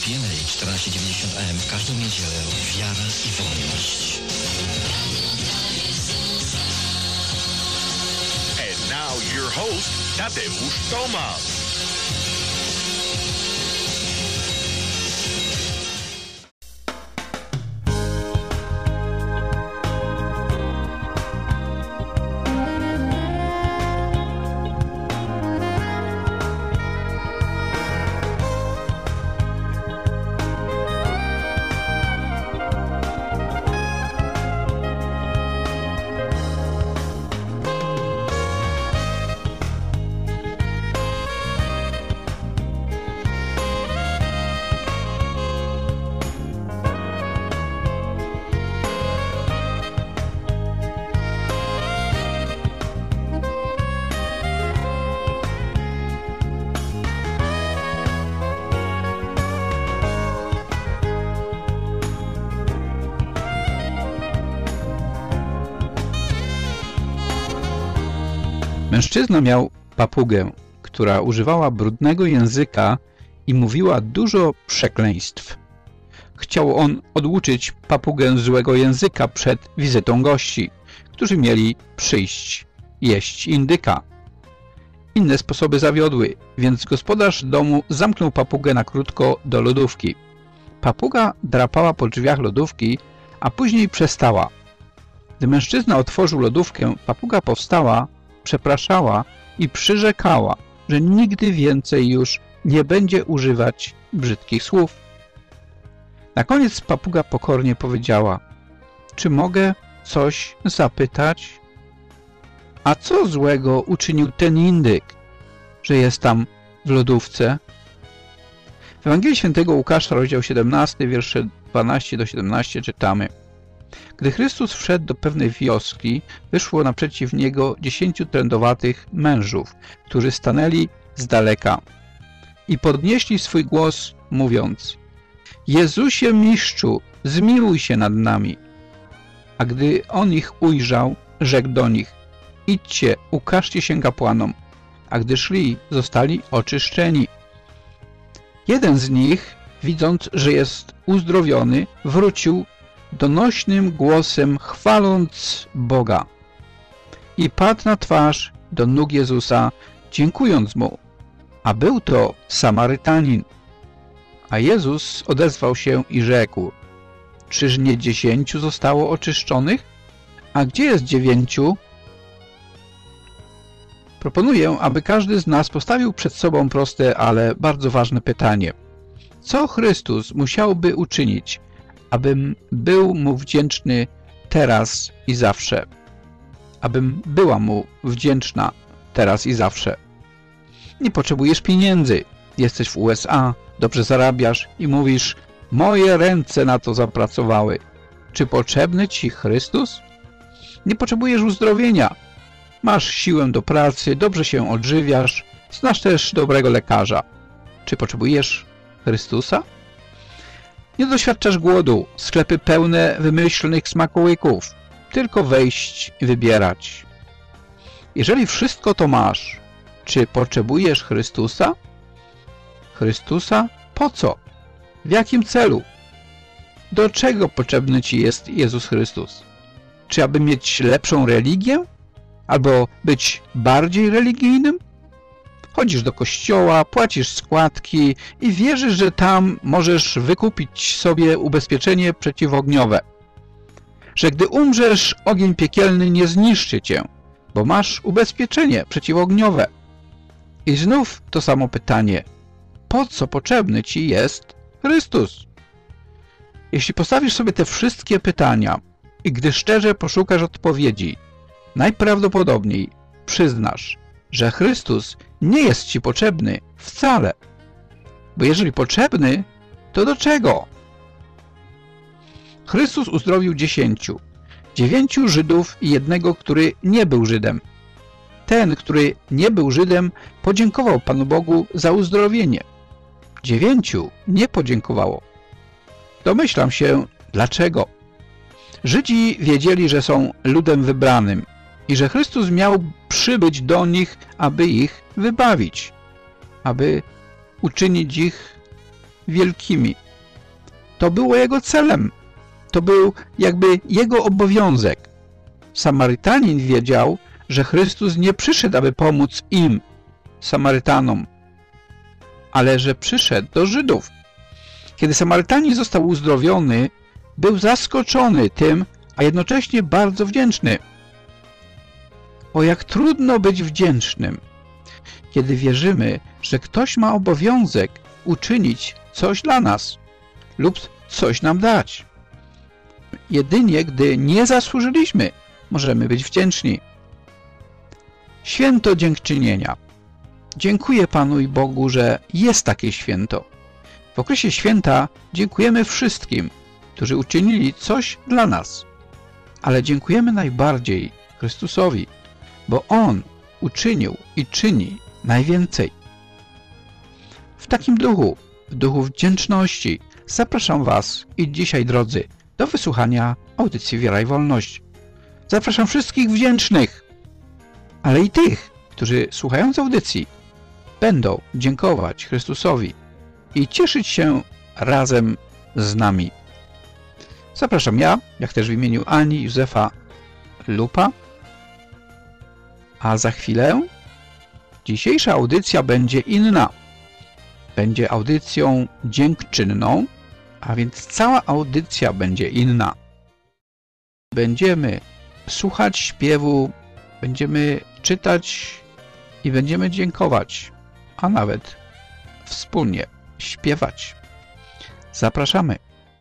PNA 1490 AM w każdą niedzielę. Wiara i wolność. And now your host, Tadeusz Tomasz. Mężczyzna miał papugę, która używała brudnego języka i mówiła dużo przekleństw. Chciał on oduczyć papugę złego języka przed wizytą gości, którzy mieli przyjść jeść indyka. Inne sposoby zawiodły, więc gospodarz domu zamknął papugę na krótko do lodówki. Papuga drapała po drzwiach lodówki, a później przestała. Gdy mężczyzna otworzył lodówkę, papuga powstała, przepraszała i przyrzekała, że nigdy więcej już nie będzie używać brzydkich słów. Na koniec papuga pokornie powiedziała: czy mogę coś zapytać? A co złego uczynił ten indyk, że jest tam w lodówce? W Ewangelii Świętego Łukasza, rozdział 17, wiersze 12-17 czytamy: Gdy Chrystus wszedł do pewnej wioski, wyszło naprzeciw Niego 10 trędowatych mężów, którzy stanęli z daleka i podnieśli swój głos, mówiąc: Jezusie Mistrzu, zmiłuj się nad nami. A gdy on ich ujrzał, rzekł do nich: idźcie, ukażcie się kapłanom. A gdy szli, zostali oczyszczeni. Jeden z nich, widząc, że jest uzdrowiony, wrócił donośnym głosem, chwaląc Boga, i padł na twarz do nóg Jezusa, dziękując Mu. A był to Samarytanin. A Jezus odezwał się i rzekł: czyż nie 10 zostało oczyszczonych? A gdzie jest 9? Proponuję, aby każdy z nas postawił przed sobą proste, ale bardzo ważne pytanie. Co Chrystus musiałby uczynić, abym był Mu wdzięczny teraz i zawsze? Abym była Mu wdzięczna teraz i zawsze. Nie potrzebujesz pieniędzy. Jesteś w USA, dobrze zarabiasz i mówisz: moje ręce na to zapracowały. Czy potrzebny Ci Chrystus? Nie potrzebujesz uzdrowienia. Masz siłę do pracy, dobrze się odżywiasz, znasz też dobrego lekarza. Czy potrzebujesz Chrystusa? Nie doświadczasz głodu, sklepy pełne wymyślnych smakołyków. Tylko wejść i wybierać. Jeżeli wszystko to masz, czy potrzebujesz Chrystusa? Chrystusa po co? W jakim celu? Do czego potrzebny Ci jest Jezus Chrystus? Czy aby mieć lepszą religię? Albo być bardziej religijnym? Chodzisz do kościoła, płacisz składki i wierzysz, że tam możesz wykupić sobie ubezpieczenie przeciwogniowe. Że gdy umrzesz, ogień piekielny nie zniszczy cię, bo masz ubezpieczenie przeciwogniowe. I znów to samo pytanie. Po co potrzebny Ci jest Chrystus? Jeśli postawisz sobie te wszystkie pytania i gdy szczerze poszukasz odpowiedzi, najprawdopodobniej przyznasz, że Chrystus nie jest Ci potrzebny wcale. Bo jeżeli potrzebny, to do czego? Chrystus uzdrowił 10. 9 Żydów i jednego, który nie był Żydem. Ten, który nie był Żydem, podziękował Panu Bogu za uzdrowienie. 9 nie podziękowało. Domyślam się, dlaczego. Żydzi wiedzieli, że są ludem wybranym i że Chrystus miał przybyć do nich, aby ich wybawić, aby uczynić ich wielkimi. To było Jego celem. To był jakby Jego obowiązek. Samarytanin wiedział, że Chrystus nie przyszedł, aby pomóc im, Samarytanom, ale że przyszedł do Żydów. Kiedy Samarytanin został uzdrowiony, był zaskoczony tym, a jednocześnie bardzo wdzięczny. O, jak trudno być wdzięcznym, kiedy wierzymy, że ktoś ma obowiązek uczynić coś dla nas lub coś nam dać. Jedynie gdy nie zasłużyliśmy, możemy być wdzięczni. Święto dziękczynienia. Dziękuję Panu i Bogu, że jest takie święto. W okresie święta dziękujemy wszystkim, którzy uczynili coś dla nas. Ale dziękujemy najbardziej Chrystusowi, bo On uczynił i czyni najwięcej. W takim duchu, w duchu wdzięczności, zapraszam Was i dzisiaj, drodzy, do wysłuchania audycji Wiara i Wolność. Zapraszam wszystkich wdzięcznych, ale i tych, którzy słuchając audycji będą dziękować Chrystusowi i cieszyć się razem z nami. Zapraszam ja, jak też w imieniu Ani Józefa Lupa, a za chwilę dzisiejsza audycja będzie inna. Będzie audycją dziękczynną, a więc cała audycja będzie inna. Będziemy słuchać śpiewu, będziemy czytać i będziemy dziękować, a nawet wspólnie śpiewać. Zapraszamy.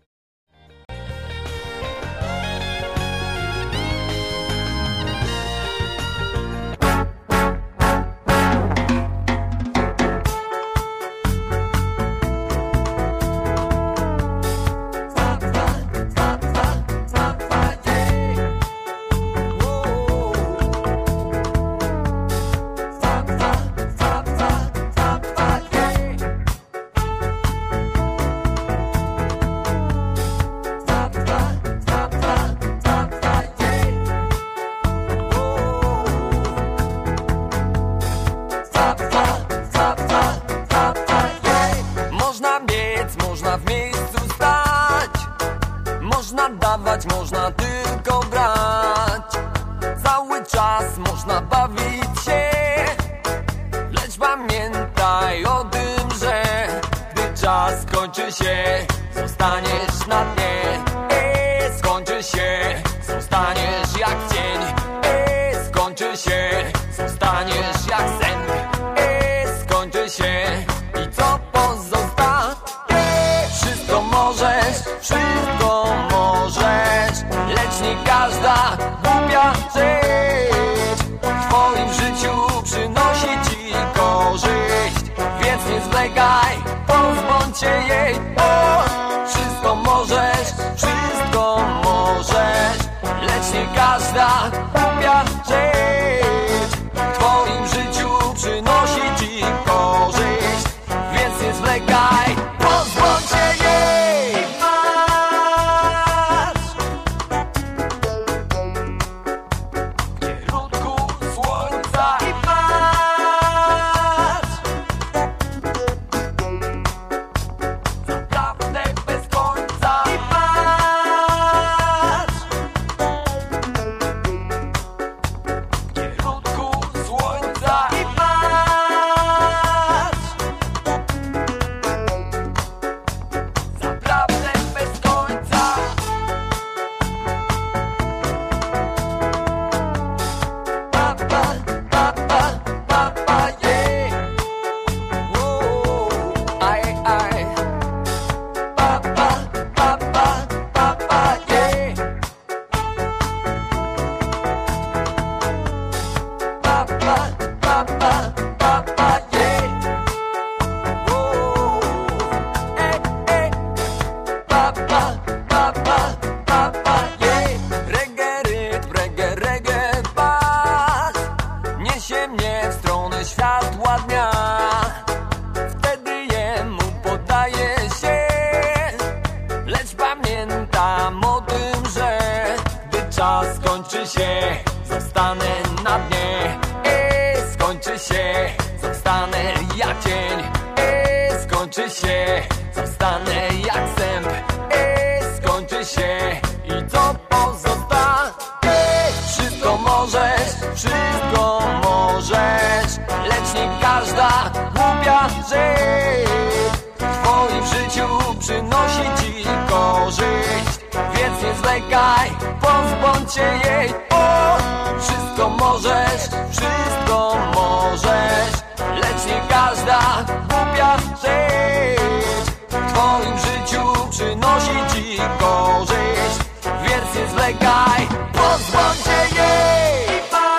Można tylko grać, cały czas można bawić się, lecz pamiętaj o tym, że gdy czas skończy się, zostaniesz na dnie. Skończy się, zostaniesz jak cień. Skończy się, zostaniesz jak sen. Skończy się i co pozostanie? Wszystko możesz, wszystko możesz, lecz nie każda głupia rzecz w twoim życiu przynosi ci korzyść, więc nie zwlekaj, pozbądź się jej. Wszystko możesz, wszystko możesz, lecz nie każda głupia rzecz w twoim życiu przynosi ci korzyść, więc nie zwlekaj, pozbądź się jej. Skończy się, zostanę jak cień. Skończy się, zostanę stanę jak sęp. Skończy się i co pozostanie? Wszystko możesz, lecz nie każda głupia rzecz w twoim życiu przynosi ci korzyść. Więc nie zwlekaj, pozbądź się jej. Wszystko możesz, lecz nie każda głupia rzecz w twoim życiu przynosi ci korzyść. Więc nie zwlekaj, pozbądź się jej.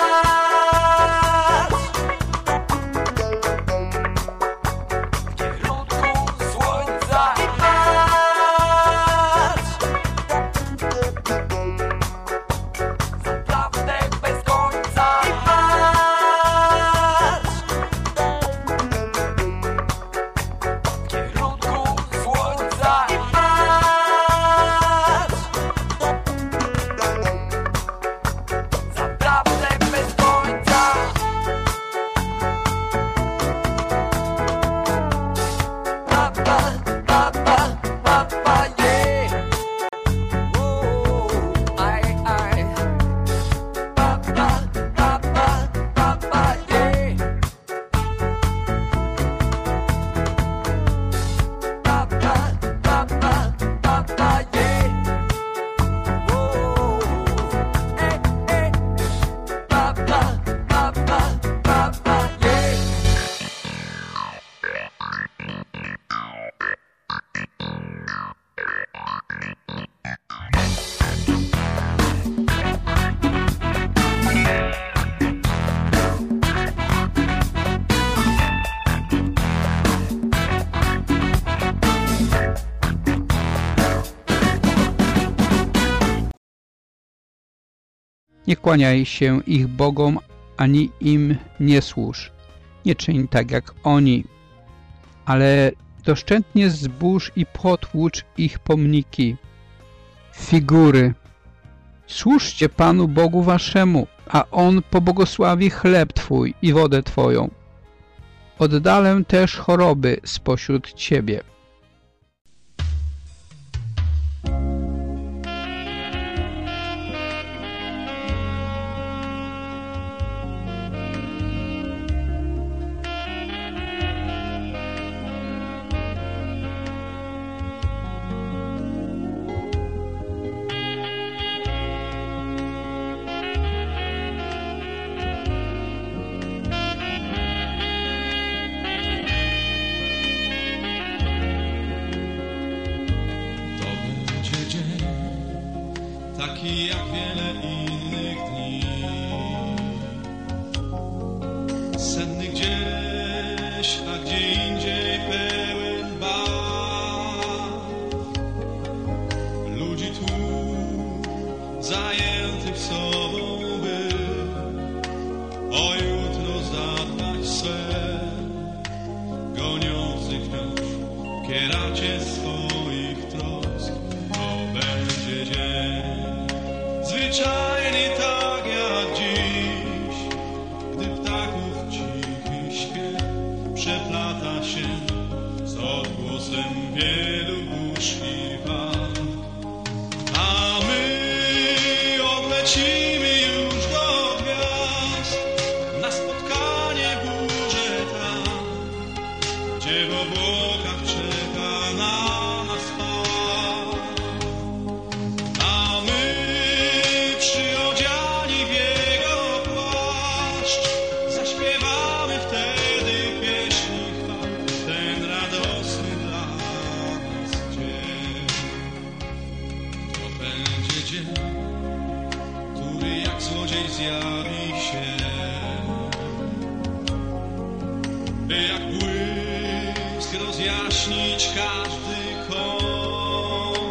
Nie kłaniaj się ich bogom, ani im nie służ. Nie czyń tak jak oni, ale doszczętnie zbóż i potłucz ich pomniki, figury. Służcie Panu Bogu waszemu, a On pobłogosławi chleb twój i wodę twoją. Oddalę też choroby spośród ciebie. Taki jak wiele innych dni, senny gdzieś, a gdzie indziej pełen baw. Ludzi tu zajętych sobą, by o jutro zadbać swe, goniących wciąż kieracie swoich trosk. To będzie dzień zwyczajnie tak jak dziś, gdy ptaków cichy śpiew przeplata się z odgłosem wielu burz i walk. A my odlecimy już do gwiazd na spotkanie w górze tam, gdzie w obłokach czeka na nas Pan. A my przyodziani w Jego płaszcz zaśpiewamy wtedy pieśni chwał, ten radosny dla nas dzień. To będzie dzień, który jak złodziej zjawi się, by jak błysk rozjaśnić każdy kąt.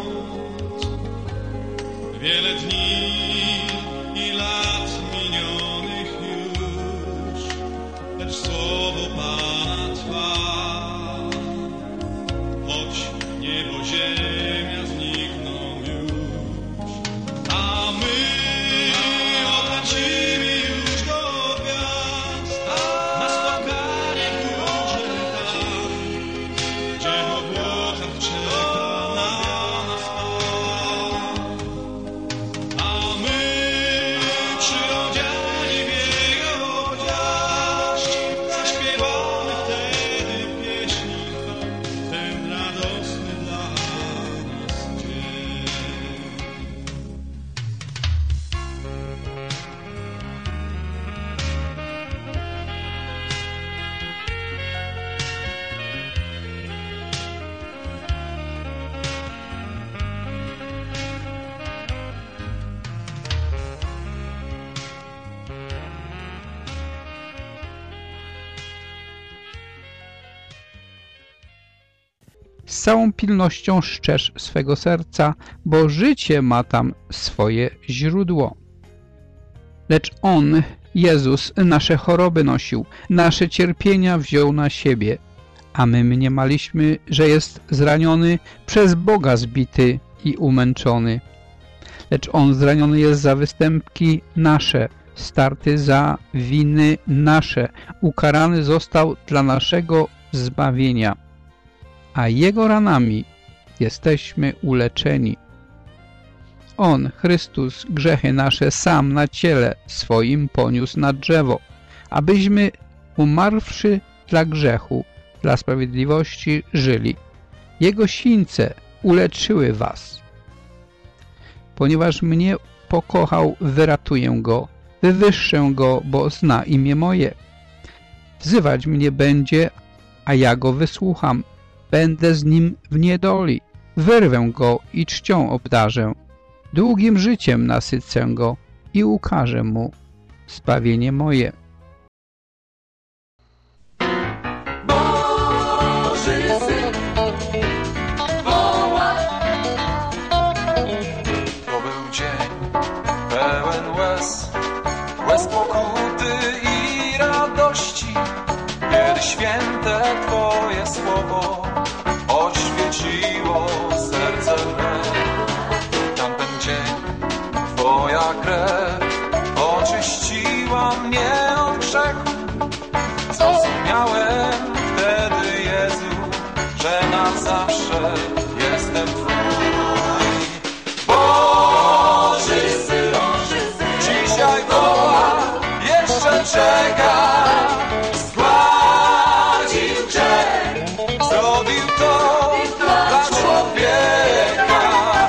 Wiele dni i lat minionych już, lecz słowo Pana trwa. Choć niebo, ziemia znikną już, a my odlecimy już do gwiazd na spotkanie w górze tam, gdzie w obłokach z całą pilnością strzeż swego serca, bo życie ma tam swoje źródło. Lecz On, Jezus, nasze choroby nosił, nasze cierpienia wziął na siebie, a my mniemaliśmy, że jest zraniony, przez Boga zbity i umęczony. Lecz On zraniony jest za występki nasze, starty za winy nasze, ukarany został dla naszego zbawienia, a Jego ranami jesteśmy uleczeni. On, Chrystus, grzechy nasze sam na ciele swoim poniósł na drzewo, abyśmy umarłszy dla grzechu, dla sprawiedliwości żyli. Jego sińce uleczyły was. Ponieważ mnie pokochał, wyratuję Go, wywyższę Go, bo zna imię moje. Wzywać mnie będzie, a ja Go wysłucham. Będę z Nim w niedoli. Wyrwę Go i czcią obdarzę. Długim życiem nasycę Go i ukażę Mu zbawienie moje. Boży Syn woła. To był dzień pełen łez pokuty i radości, kiedy święte Twoje słowo oświeciło serce me. Tamten dzień Twoja krew oczyściła mnie od grzechu. Zrozumiałem wtedy, Jezu, że na zawsze jestem Twój. Boży Syn dzisiaj woła, jeszcze czeka. Zgładził grzech, zrobił to dla człowieka.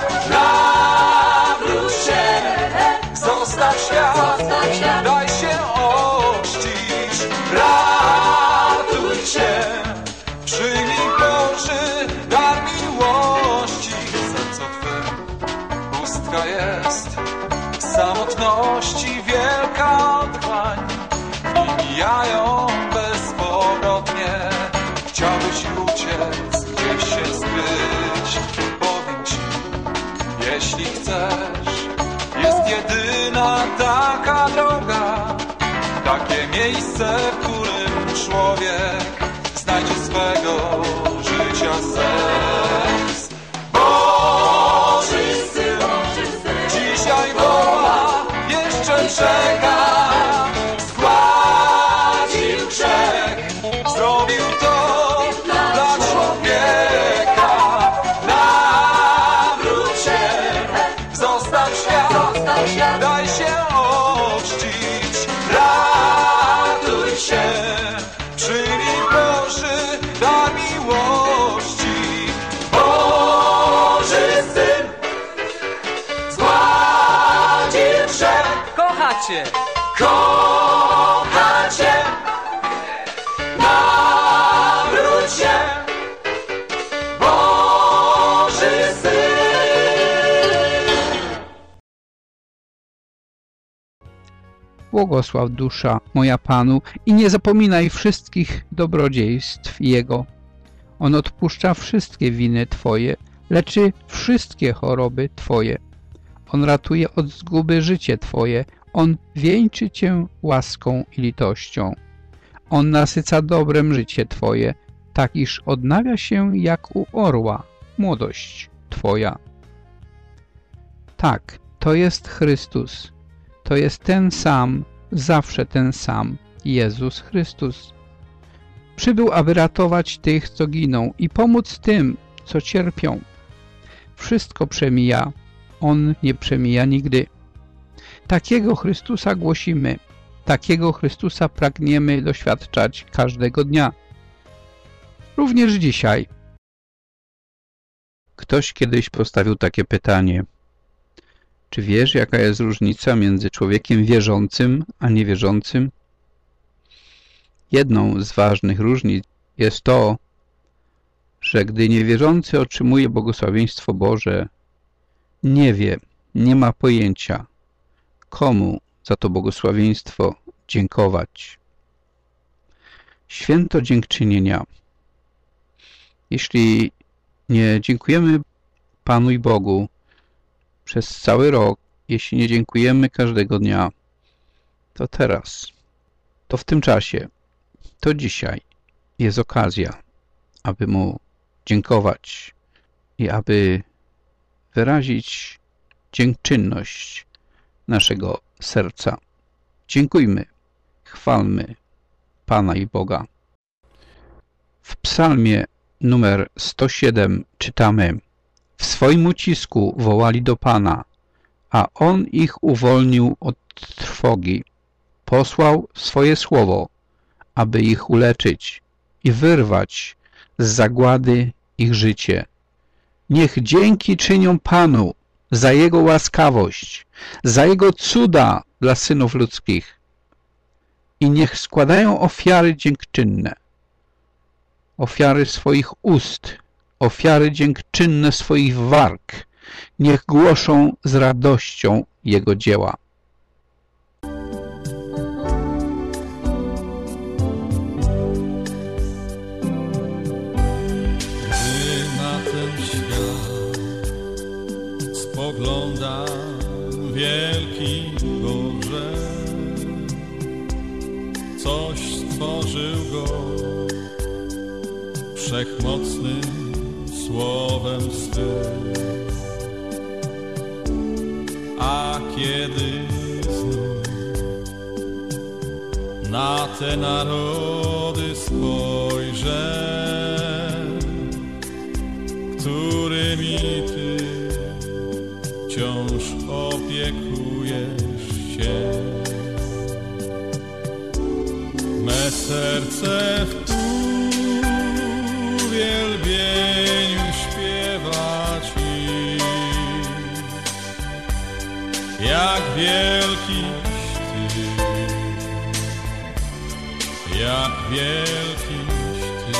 Nawróć się, zostaw świat, daj się ochrzcić, ratuj się, przyjmij Boży dar miłości. Serce Twe pustka jest, w samotności wielka otchłań i mijają bezpowrotnie. Chciałbyś uciec, gdzieś się skryć. Powiem Ci, jeśli chcesz, jest jedyna taka droga, takie miejsce, w którym człowiek znajdzie swego życia sens. Boży Syn dzisiaj woła, jeszcze czeka. Zgładził grzech, zrobił to dla człowieka. Nawróć się, zostaw świat, daj się ochrzcić, ratuj się, przyjmij Boży dar miłości. Boży Syn zgładził grzech, Kochacie! kocha Cię, nawróć się, Boży Syn. Błogosław dusza moja Panu i nie zapominaj wszystkich dobrodziejstw Jego. On odpuszcza wszystkie winy Twoje, leczy wszystkie choroby Twoje. On ratuje od zguby życie Twoje. On wieńczy Cię łaską i litością. On nasyca dobrem życie Twoje, tak iż odnawia się jak u orła młodość Twoja. Tak, to jest Chrystus. To jest ten sam, zawsze ten sam, Jezus Chrystus. Przybył, aby ratować tych, co giną i pomóc tym, co cierpią. Wszystko przemija, On nie przemija nigdy. Takiego Chrystusa głosimy, takiego Chrystusa pragniemy doświadczać każdego dnia. Również dzisiaj. Ktoś kiedyś postawił takie pytanie. Czy wiesz, jaka jest różnica między człowiekiem wierzącym a niewierzącym? Jedną z ważnych różnic jest to, że gdy niewierzący otrzymuje błogosławieństwo Boże, nie wie, nie ma pojęcia, komu za to błogosławieństwo dziękować. Święto dziękczynienia. Jeśli nie dziękujemy Panu i Bogu przez cały rok, jeśli nie dziękujemy każdego dnia, to teraz, to w tym czasie, to dzisiaj jest okazja, aby Mu dziękować i aby wyrazić dziękczynność naszego serca. Dziękujmy, chwalmy Pana i Boga. W psalmie numer 107 czytamy: w swoim ucisku wołali do Pana, a On ich uwolnił od trwogi. Posłał swoje słowo, aby ich uleczyć i wyrwać z zagłady ich życie. Niech dzięki czynią Panu za Jego łaskawość, za Jego cuda dla synów ludzkich i niech składają ofiary dziękczynne, ofiary swoich ust, ofiary dziękczynne swoich warg, niech głoszą z radością Jego dzieła. Gdy na ten świat spoglądam, wielki Boże, coś stworzył go wszechmocnym słowem swym. A kiedy znów na te narody spojrzę, którymi Ty wciąż opiekujesz się, me serce w uwielbieniu śpiewa Ci, jak wielkiś Ty, jak wielkiś Ty.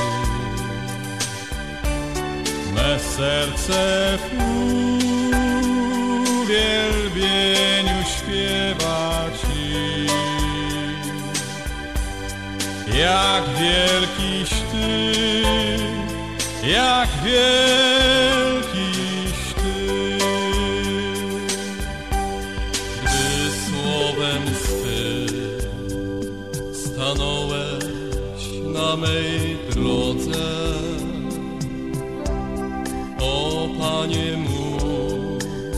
Me serce w uwielbieniu śpiewa Ci, jak wielkiś Ty, jak wielkiś Ty. Gdy słowem swym stanąłeś na mej drodze, o Panie mój,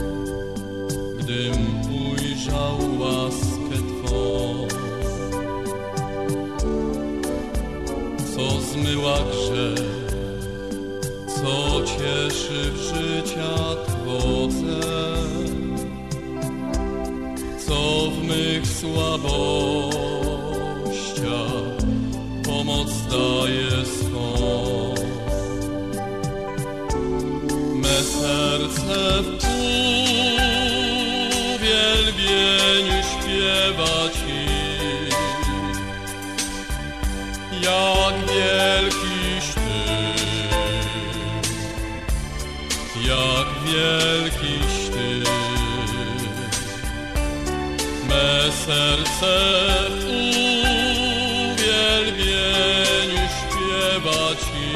gdym ujrzał łaskę Twą, co zmyła grzech, co cieszy w życia Twoje, co w mych słabościach pomoc daje swą. Me serce w uwielbieniu śpiewa Ci, jak wielkiś Ty, jak wielkiś Ty. Me serce w uwielbieniu śpiewa Ci,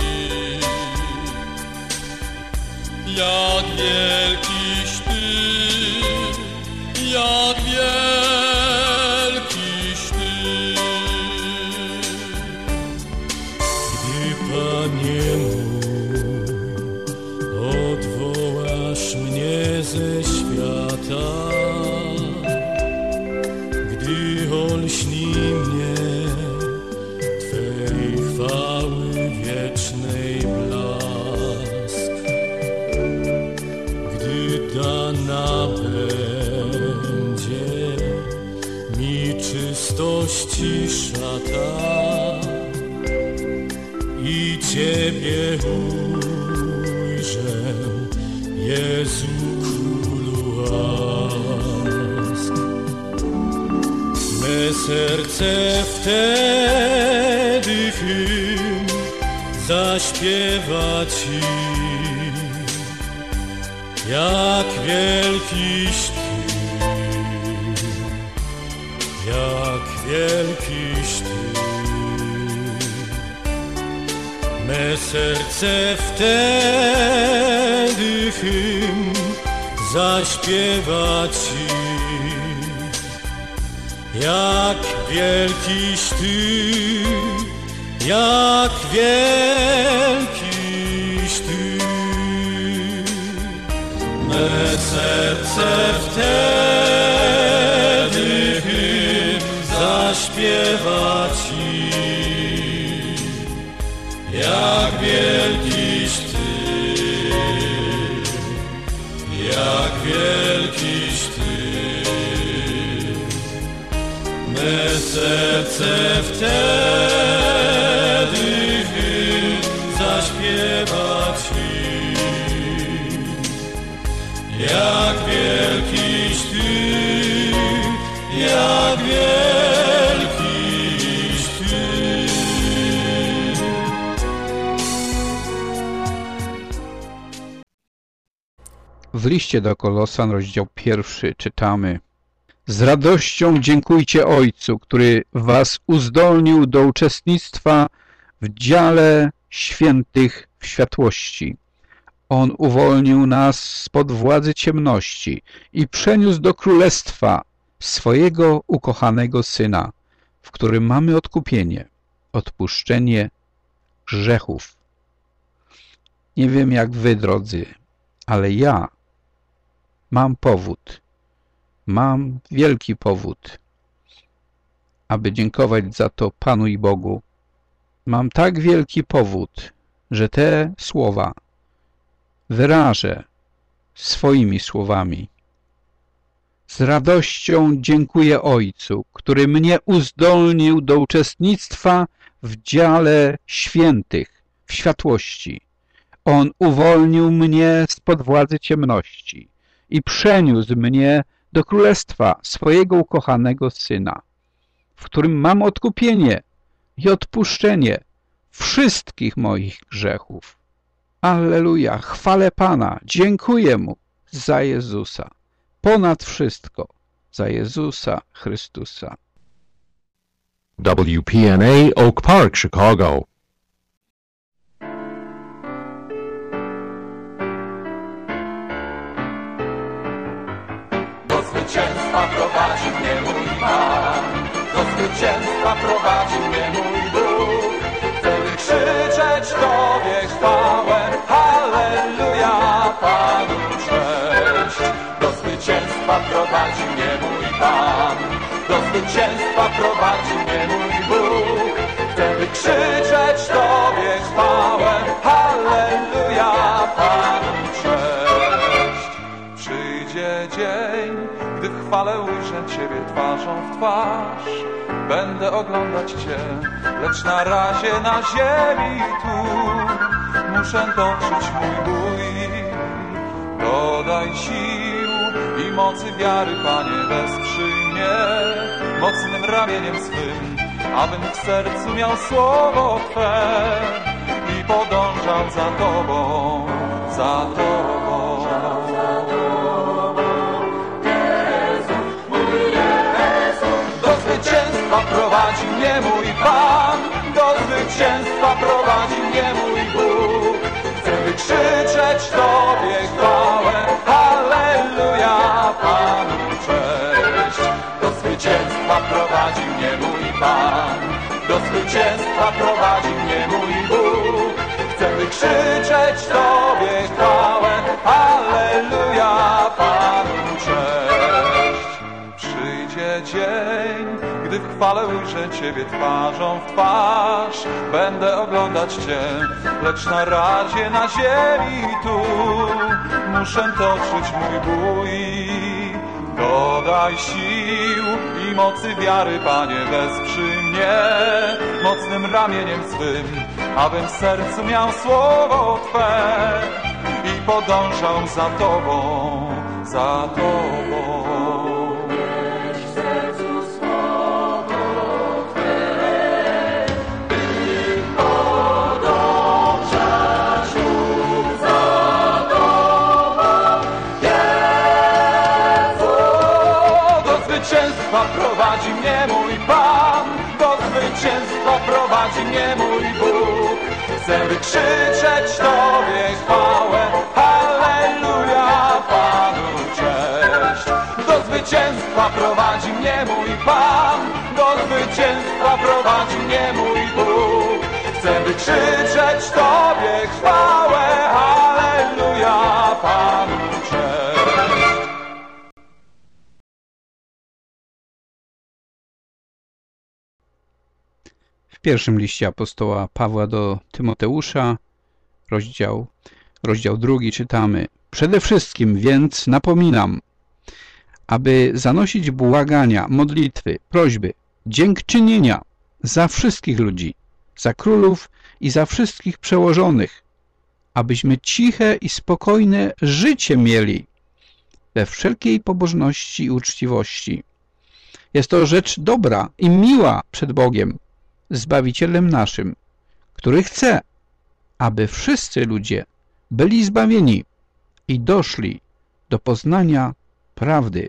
jak wielkiś Ty, jak wielkiś Ty. Gdy, Panie mój, odwołasz mnie ze świata, gdy olśni mnie Twej chwały wiecznej blask, gdy dana będzie mi czystości szata i Ciebie ujrzę, Jezu Królu łask. Me serce wtedy hymn zaśpiewa Ci, jak wielkiś Ty, jak wielkiś Ty. Me serce wtedy hymn zaśpiewa Ci. Jak wielkiś Ty, jak wielkiś Ty. Me serce wtedy hymn zaśpiewa Ci. Jak wielkiś Ty, jak wielkiś Ty. Me serce wtedy hymn zaśpiewa Ci. Jak wielkiś Ty, jak wielkiś Ty. W liście do Kolosan, rozdział 1, czytamy: z radością dziękujcie Ojcu, który was uzdolnił do uczestnictwa w dziale świętych w światłości. On uwolnił nas spod władzy ciemności i przeniósł do królestwa swojego ukochanego Syna, w którym mamy odkupienie, odpuszczenie grzechów. Nie wiem jak wy, drodzy, ale ja mam powód, mam wielki powód, aby dziękować za to Panu i Bogu. Mam tak wielki powód, że te słowa wyrażę swoimi słowami. Z radością dziękuję Ojcu, który mnie uzdolnił do uczestnictwa w dziale świętych w światłości. On uwolnił mnie spod władzy ciemności i przeniósł mnie do królestwa swojego ukochanego Syna, w którym mam odkupienie i odpuszczenie wszystkich moich grzechów. Alleluja, chwalę Pana, dziękuję Mu za Jezusa, ponad wszystko, za Jezusa Chrystusa. WPNA Oak Park, Chicago. Do zwycięstwa prowadzi mnie mój Pan, do zwycięstwa prowadzi mnie mój Bóg. Chcę wykrzyczeć Tobie chwałę, halleluja, Panu cześć. Do zwycięstwa prowadzi mnie mój Pan, do zwycięstwa prowadzi mnie mój Bóg. Chcę wykrzyczeć Tobie chwałę, halleluja, Panu cześć. Przyjdzie dzień, gdy w chwale ujrzę Ciebie twarzą w twarz. Będę oglądać Cię, lecz na razie na ziemi tu muszę toczyć mój bój. Dodaj sił i mocy wiary, Panie, wesprzyj mnie mocnym ramieniem swym, abym w sercu miał słowo Twe i podążał za Tobą, za Tobą. Do zwycięstwa prowadzi mnie mój Pan, do zwycięstwa prowadzi mnie mój Bóg. Chcę wykrzyczeć Tobie chwałę, halleluja, Panu cześć. Do zwycięstwa prowadzi mnie mój Pan, do zwycięstwa prowadzi mnie mój Bóg. Chcę wykrzyczeć Tobie chwałę, halleluja, Panu cześć. Przyjdzie dzień, gdy w chwale ujrzę Ciebie twarzą w twarz. Będę oglądać Cię, lecz na razie na ziemi tu muszę toczyć mój bój. Dodaj sił i mocy wiary, Panie, wesprzyj mnie mocnym ramieniem swym, abym w sercu miał słowo Twe i podążał za Tobą, za Tobą. Prowadzi mnie mój Pan, do zwycięstwa prowadzi mnie mój Bóg. Chcę wykrzyczeć Tobie chwałę, halleluja, Panu cześć. Do zwycięstwa prowadzi mnie mój Pan, do zwycięstwa prowadzi mnie mój Bóg. Chcę wykrzyczeć Tobie chwałę, halleluja, Panu cześć. W pierwszym liście apostoła Pawła do Tymoteusza, rozdział 2 czytamy: Przede wszystkim więc napominam, aby zanosić błagania, modlitwy, prośby, dziękczynienia za wszystkich ludzi, za królów i za wszystkich przełożonych, abyśmy ciche i spokojne życie mieli we wszelkiej pobożności i uczciwości. Jest to rzecz dobra i miła przed Bogiem, Zbawicielem naszym, który chce, aby wszyscy ludzie byli zbawieni i doszli do poznania prawdy.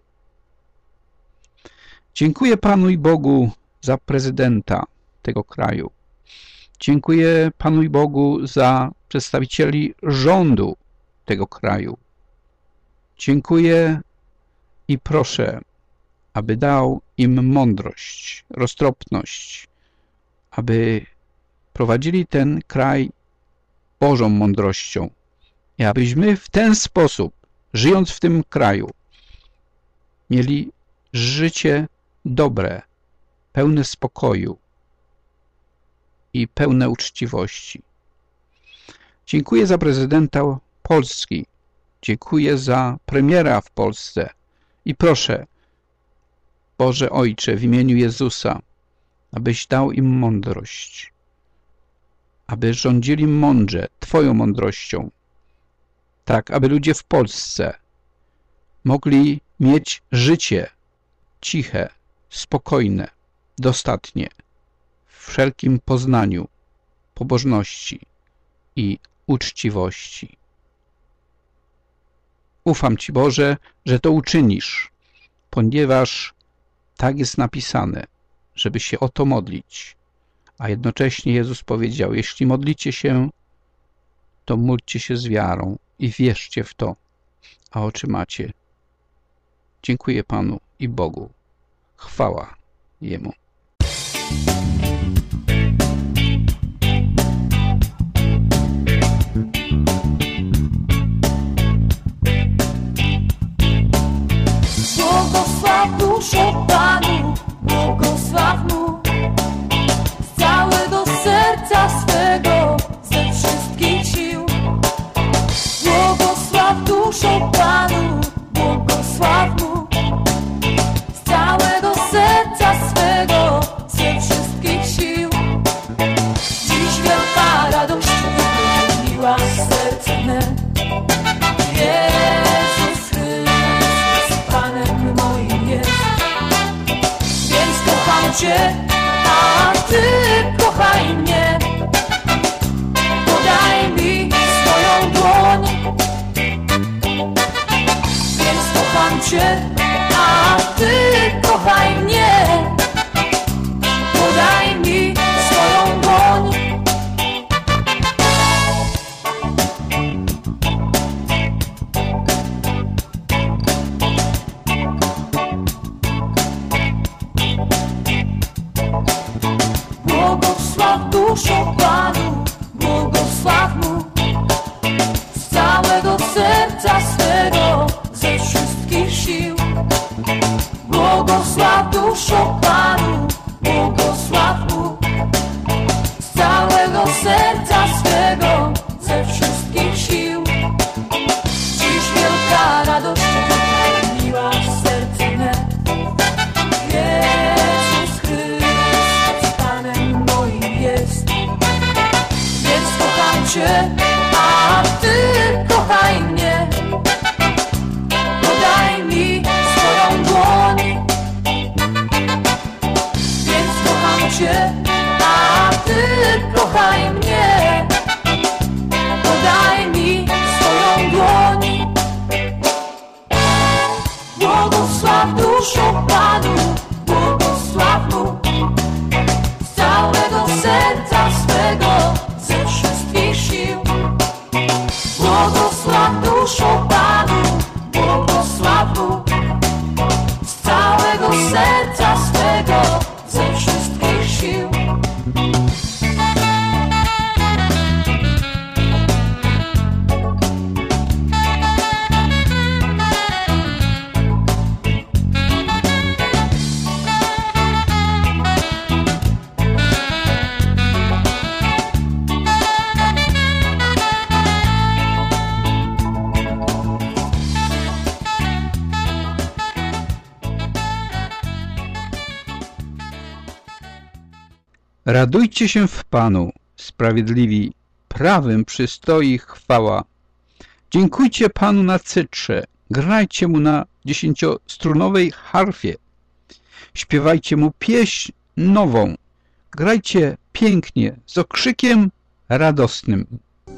Dziękuję Panu i Bogu za prezydenta tego kraju. Dziękuję Panu i Bogu za przedstawicieli rządu tego kraju. Dziękuję i proszę, aby dał im mądrość, roztropność, aby prowadzili ten kraj Bożą mądrością i abyśmy w ten sposób, żyjąc w tym kraju, mieli życie dobre, pełne spokoju i pełne uczciwości. Dziękuję za prezydenta Polski, dziękuję za premiera w Polsce i proszę, Boże Ojcze, w imieniu Jezusa, abyś dał im mądrość, aby rządzili mądrze Twoją mądrością, tak aby ludzie w Polsce mogli mieć życie ciche, spokojne, dostatnie, w wszelkim poznaniu, pobożności i uczciwości. Ufam Ci, Boże, że to uczynisz, ponieważ tak jest napisane, żeby się o to modlić. A jednocześnie Jezus powiedział, jeśli modlicie się, to módlcie się z wiarą i wierzcie w to, a otrzymacie. Dziękuję Panu i Bogu. Chwała Jemu. Błogosław duszą Panu, błogosław Mu z całego serca swego, ze wszystkich sił. Błogosław duszą Panu, błogosław Mu z całego serca swego, ze wszystkich sił. Dziś wielka radość wypełniła serce me. Jezus Chrystus Panem moim jest. Więc kocham Cię, a Ty kochaj mnie. Podaj mi swoją dłoń. Więc kocham Cię, a Ty kochaj mnie. Podaj mi swoją dłoń. Błogosław duszą Panu, błogosław Mu z całego serca swego, ze wszystkich sił. Błogosław duszą Panu, błogosław Mu z całego serca swego, ze wszystkich sił. Dziś wielka radość wypełniła serce me. Jezus Chrystus Panem moim jest. Więc kocham Cię, a Ty kochaj mnie. Podaj mi swoją dłoń. Więc kocham Cię, a Ty kochaj mnie. Podaj mi swoją dłoń. Błogosław duszą Panu, błogosław Mu z całego serca swego, ze wszystkich Panu z całego serca swego, ze wszystkich sił. Radujcie się w Panu, sprawiedliwi, prawym przystoi chwała. Dziękujcie Panu na cytrze, grajcie Mu na 10-strunowej harfie. Śpiewajcie Mu pieśń nową, grajcie pięknie, z okrzykiem radosnym.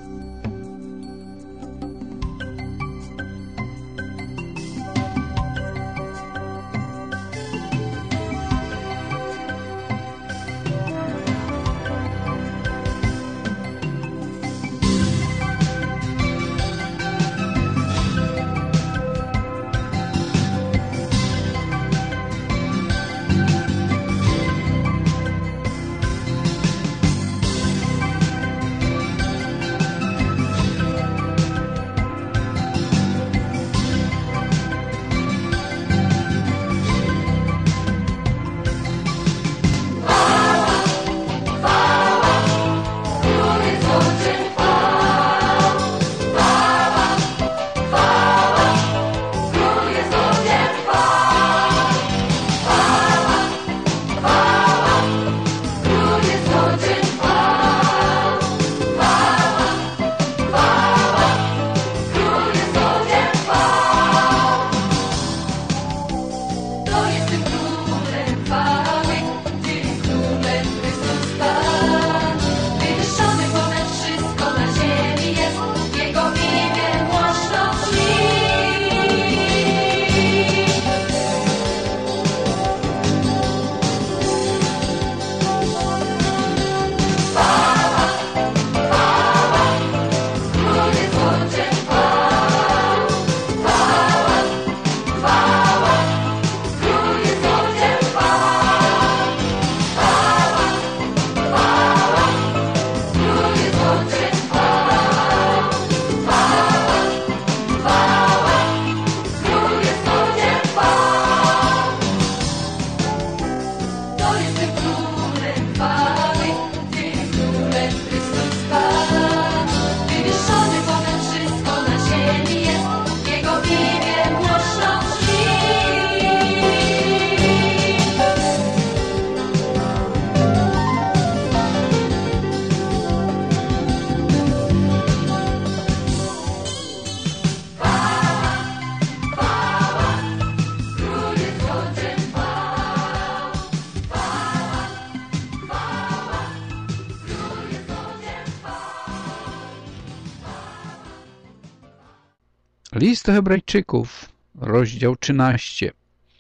List do Hebrajczyków, rozdział 13.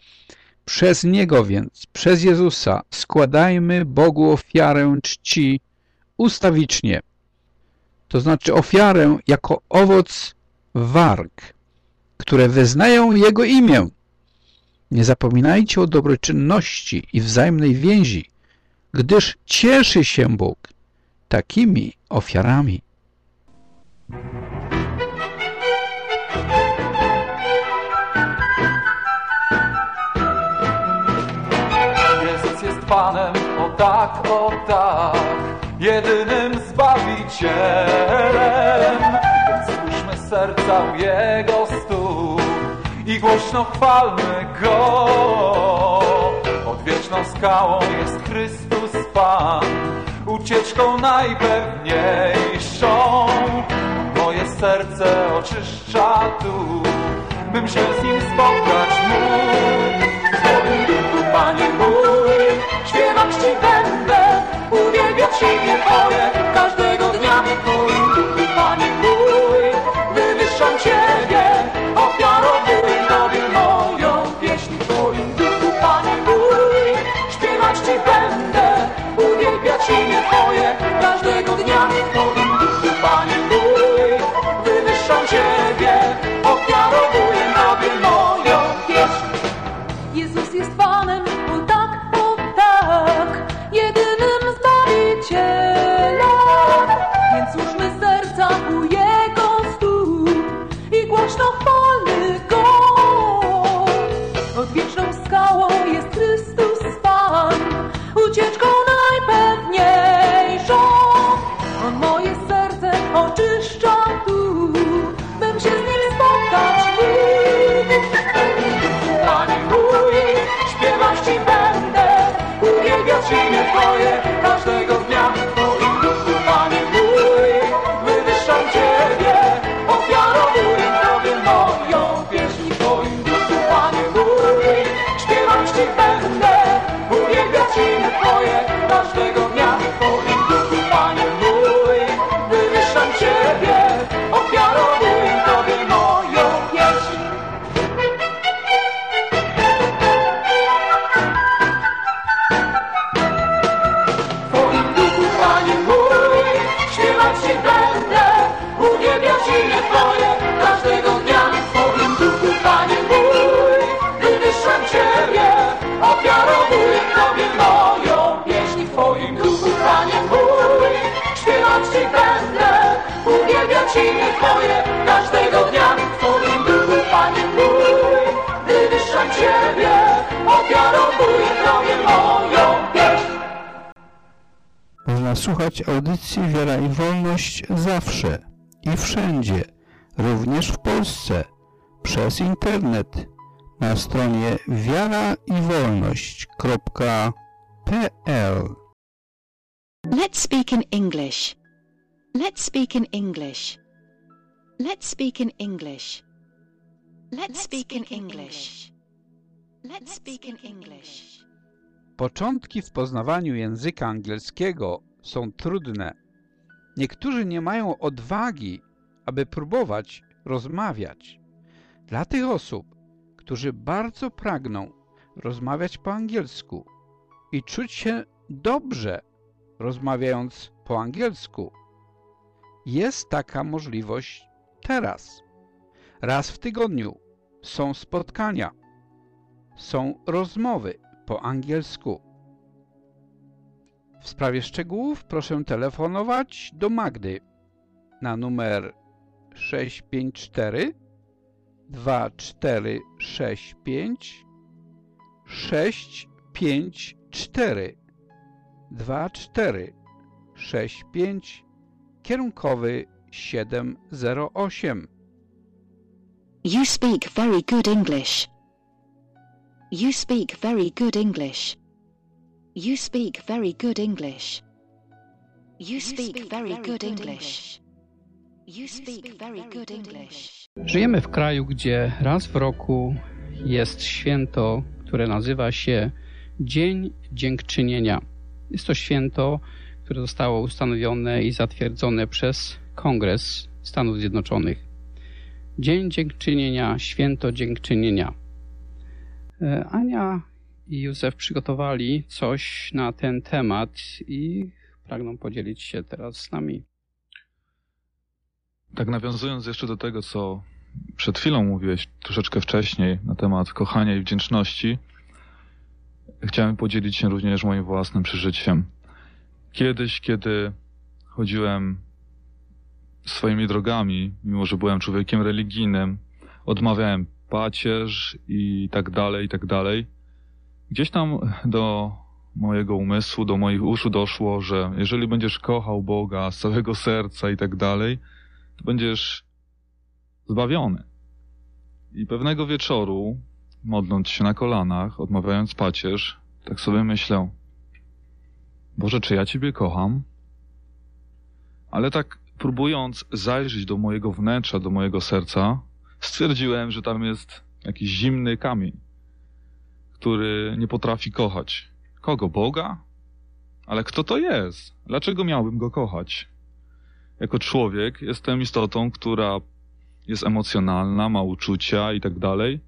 Przez Niego więc, przez Jezusa, składajmy Bogu ofiarę czci ustawicznie, to znaczy ofiarę jako owoc warg, które wyznają Jego imię. Nie zapominajcie o dobroczynności i wzajemnej więzi, gdyż cieszy się Bóg takimi ofiarami. Jezus jest Panem, o tak, jedynym Zbawicielem. Więc złóżmy serca u Jego stóp i głośno chwalmy Go. Odwieczną skałą jest Chrystus Pan, ucieczką najpewniejszą. Moje serce oczyszcza tu, bym się z Nim spotkać mógł. W Twoim duchu, Panie mój, śpiewać Ci będę, uwielbiać Ciebie Twoje każdego dnia. W Twoim duchu, Panie mój, wywyższam Ciebie, ofiarowuję Tobie moją pieśń. W Twoim duchu, Panie mój, śpiewać Ci będę, uwielbiać imię Twoje każdego dnia. W Twoim duchu, Panie mój, wywyższam Ciebie, ofiarowuję Tobie moją Można słuchać audycji Wiara i Wolność zawsze i wszędzie, również w Polsce, przez internet na stronie wiaraiwolność.pl. Let's speak in English. Let's speak in English. Let's speak in English. Let's speak in English. Let's speak in English. Początki w poznawaniu języka angielskiego są trudne. Niektórzy nie mają odwagi, aby próbować rozmawiać. Dla tych osób, którzy bardzo pragną rozmawiać po angielsku i czuć się dobrze rozmawiając po angielsku, jest taka możliwość teraz. Raz w tygodniu są spotkania, są rozmowy po angielsku. W sprawie szczegółów proszę telefonować do Magdy na numer 654 2465 654 2465 kierunkowy 708. You speak very good English. You speak very good English. You speak very good English. You speak very good English. You speak very good English. Żyjemy w kraju, gdzie raz w roku jest święto, które nazywa się Dzień Dziękczynienia. Jest to święto, które zostało ustanowione i zatwierdzone przez Kongres Stanów Zjednoczonych. Dzień Dziękczynienia, Święto Dziękczynienia. Ania i Józef przygotowali coś na ten temat i pragną podzielić się teraz z nami. Tak nawiązując jeszcze do tego, co przed chwilą mówiłeś troszeczkę wcześniej na temat kochania i wdzięczności, chciałem podzielić się również moim własnym przeżyciem. Kiedyś, kiedy chodziłem swoimi drogami, mimo że byłem człowiekiem religijnym, odmawiałem pacierz i tak dalej, gdzieś tam do mojego umysłu, do moich uszu doszło, że jeżeli będziesz kochał Boga z całego serca i tak dalej, to będziesz zbawiony. I pewnego wieczoru, modląc się na kolanach, odmawiając pacierz, tak sobie myślę: Boże, czy ja Ciebie kocham? Ale tak próbując zajrzeć do mojego wnętrza, do mojego serca, stwierdziłem, że tam jest jakiś zimny kamień, który nie potrafi kochać. Kogo? Boga? Ale kto to jest? Dlaczego miałbym go kochać? Jako człowiek jestem istotą, która jest emocjonalna, ma uczucia i tak dalej.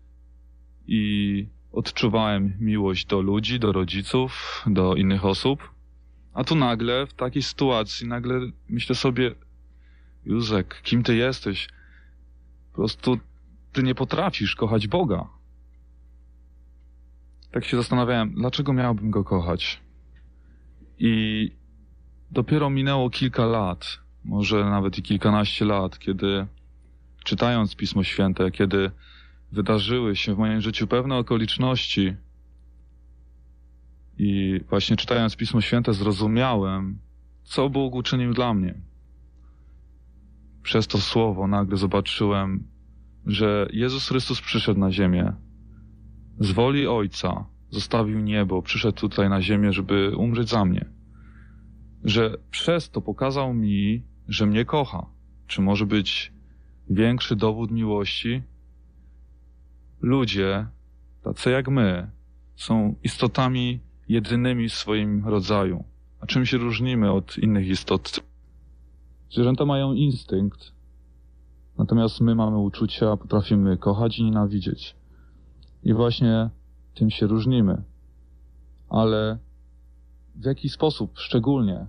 I odczuwałem miłość do ludzi, do rodziców, do innych osób. A tu nagle, w takiej sytuacji, myślę sobie: Józek, kim ty jesteś? Po prostu ty nie potrafisz kochać Boga. Tak się zastanawiałem, dlaczego miałbym go kochać? I dopiero minęło kilka lat, może nawet i kilkanaście lat, kiedy czytając Pismo Święte, kiedy wydarzyły się w moim życiu pewne okoliczności i właśnie czytając Pismo Święte zrozumiałem, co Bóg uczynił dla mnie. Przez to słowo nagle zobaczyłem, że Jezus Chrystus przyszedł na ziemię. Z woli Ojca zostawił niebo, przyszedł tutaj na ziemię, żeby umrzeć za mnie. Że przez to pokazał mi, że mnie kocha. Czy może być większy dowód miłości? Ludzie, tacy jak my, są istotami jedynymi w swoim rodzaju. A czym się różnimy od innych istot? Zwierzęta mają instynkt, natomiast my mamy uczucia, potrafimy kochać i nienawidzieć. I właśnie tym się różnimy. Ale w jaki sposób szczególnie?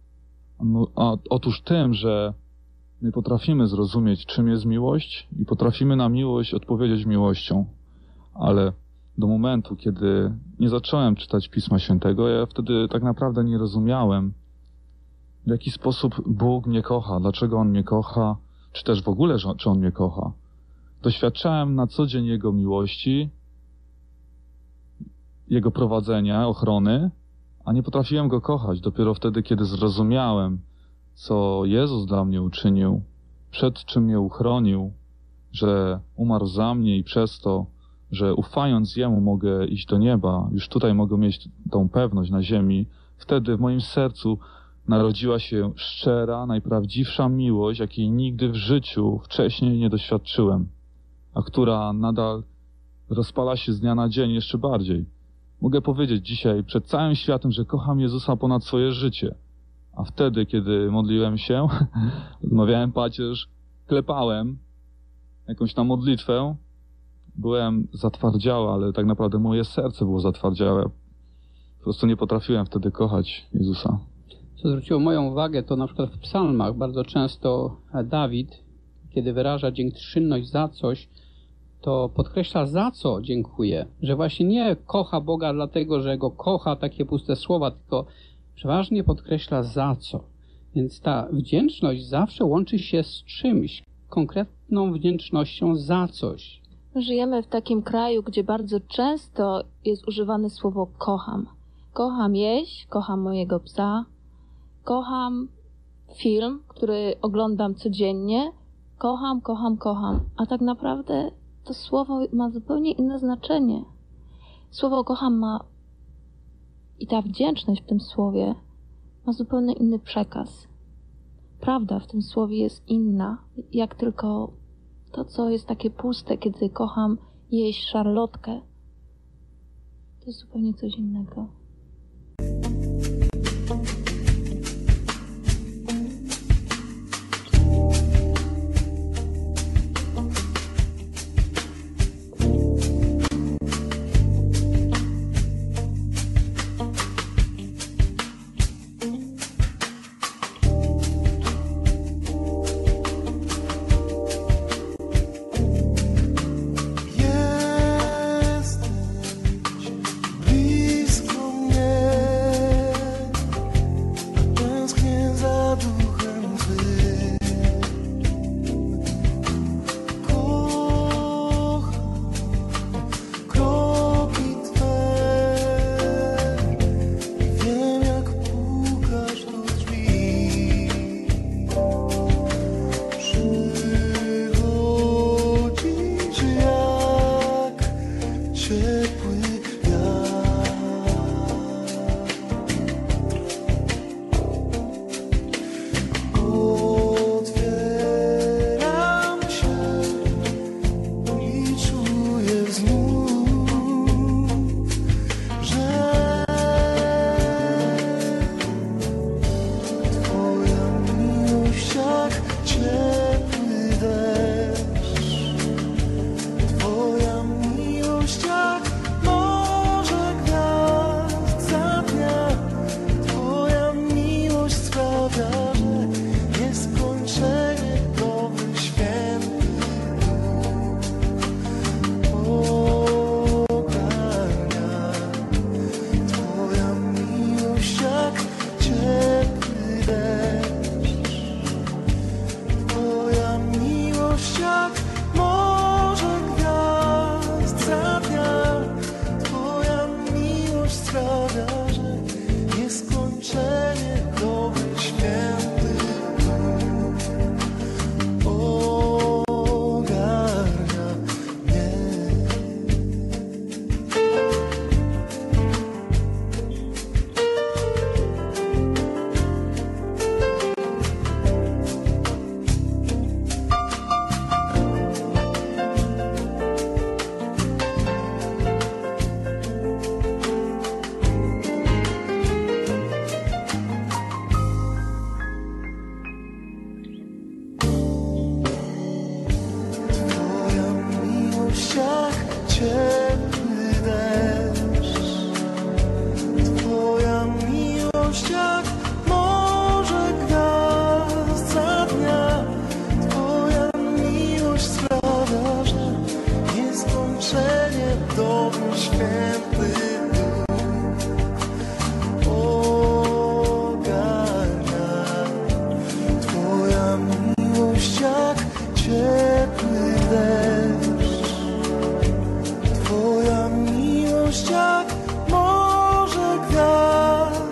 Otóż tym, że my potrafimy zrozumieć, czym jest miłość i potrafimy na miłość odpowiedzieć miłością. Ale do momentu, kiedy nie zacząłem czytać Pisma Świętego, ja wtedy tak naprawdę nie rozumiałem, w jaki sposób Bóg mnie kocha, dlaczego On mnie kocha, czy też w ogóle, czy On mnie kocha. Doświadczałem na co dzień Jego miłości, Jego prowadzenia, ochrony, a nie potrafiłem Go kochać. Dopiero wtedy, kiedy zrozumiałem, co Jezus dla mnie uczynił, przed czym mnie uchronił, że umarł za mnie i przez to, że ufając Jemu mogę iść do nieba, już tutaj mogę mieć tą pewność na ziemi, wtedy w moim sercu narodziła się szczera, najprawdziwsza miłość, jakiej nigdy w życiu wcześniej nie doświadczyłem, a która nadal rozpala się z dnia na dzień jeszcze bardziej. Mogę powiedzieć dzisiaj przed całym światem, że kocham Jezusa ponad swoje życie. A wtedy, kiedy modliłem się, odmawiałem pacierz, klepałem jakąś tam modlitwę, byłem zatwardziały, ale tak naprawdę moje serce było zatwardziałe. Po prostu nie potrafiłem wtedy kochać Jezusa. Co zwróciło moją uwagę, to na przykład w psalmach bardzo często Dawid, kiedy wyraża dziękczynność za coś, to podkreśla, za co dziękuję. Że właśnie nie kocha Boga dlatego, że Go kocha, takie puste słowa, tylko przeważnie podkreśla za co. Więc ta wdzięczność zawsze łączy się z czymś, konkretną wdzięcznością za coś. Żyjemy w takim kraju, gdzie bardzo często jest używane słowo kocham. Kocham jeść, kocham mojego psa, kocham film, który oglądam codziennie, kocham, kocham, kocham. A tak naprawdę to słowo ma zupełnie inne znaczenie. Słowo kocham ma i ta wdzięczność w tym słowie ma zupełnie inny przekaz. Prawda w tym słowie jest inna, jak tylko to, co jest takie puste, kiedy kocham jeść szarlotkę. To jest zupełnie coś innego. Twoja miłość jak morze gwiazd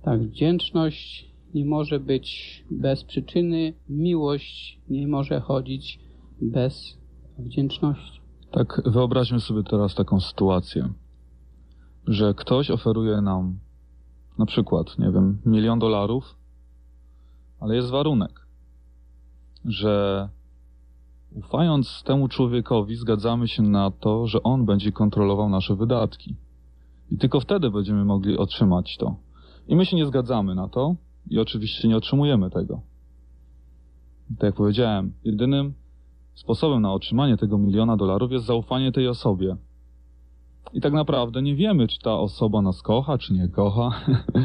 Tak, wdzięczność nie może być bez przyczyny, miłość nie może chodzić bez wdzięczności. Tak, wyobraźmy sobie teraz taką sytuację, że ktoś oferuje nam na przykład, nie wiem, $1 000 000, ale jest warunek, że ufając temu człowiekowi zgadzamy się na to, że on będzie kontrolował nasze wydatki. I tylko wtedy będziemy mogli otrzymać to. I my się nie zgadzamy na to i oczywiście nie otrzymujemy tego. Tak jak powiedziałem, jedynym sposobem na otrzymanie tego $1 000 000 jest zaufanie tej osobie. I tak naprawdę nie wiemy, czy ta osoba nas kocha, czy nie kocha.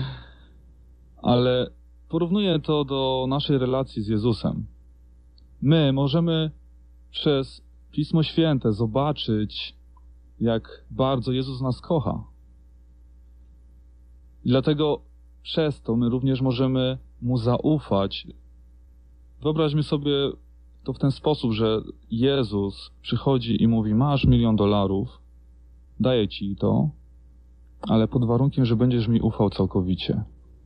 Ale porównuję to do naszej relacji z Jezusem. My możemy przez Pismo Święte zobaczyć, jak bardzo Jezus nas kocha. I dlatego przez to my również możemy Mu zaufać. Wyobraźmy sobie to w ten sposób, że Jezus przychodzi i mówi: masz $1 000 000, daję ci to, ale pod warunkiem, że będziesz mi ufał całkowicie.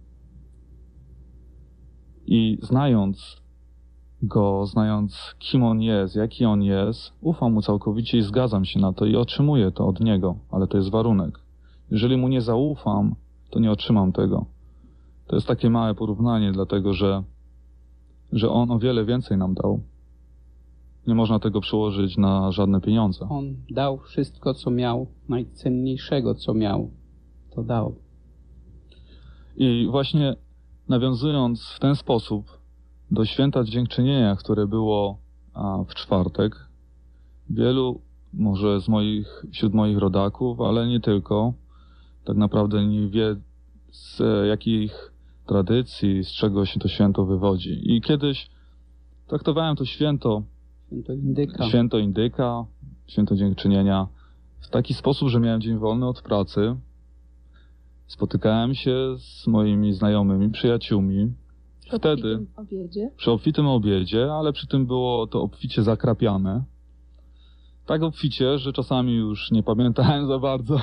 I znając Go, znając kim On jest, jaki On jest, ufam Mu całkowicie i zgadzam się na to i otrzymuję to od Niego, ale to jest warunek. Jeżeli Mu nie zaufam, to nie otrzymam tego. To jest takie małe porównanie, dlatego że On o wiele więcej nam dał. Nie można tego przełożyć na żadne pieniądze. On dał wszystko, co miał, najcenniejszego, co miał, to dał. I właśnie nawiązując w ten sposób do święta dziękczynienia, które było w czwartek, wielu może wśród moich rodaków, ale nie tylko, tak naprawdę nie wie, z jakich tradycji, z czego się to święto wywodzi. I kiedyś traktowałem to święto indyka, święto dziękczynienia w taki sposób, że miałem dzień wolny od pracy, spotykałem się z moimi znajomymi, przyjaciółmi. Wtedy przy obfitym obiedzie, ale przy tym było to obficie zakrapiane. Tak obficie, że czasami już nie pamiętałem za bardzo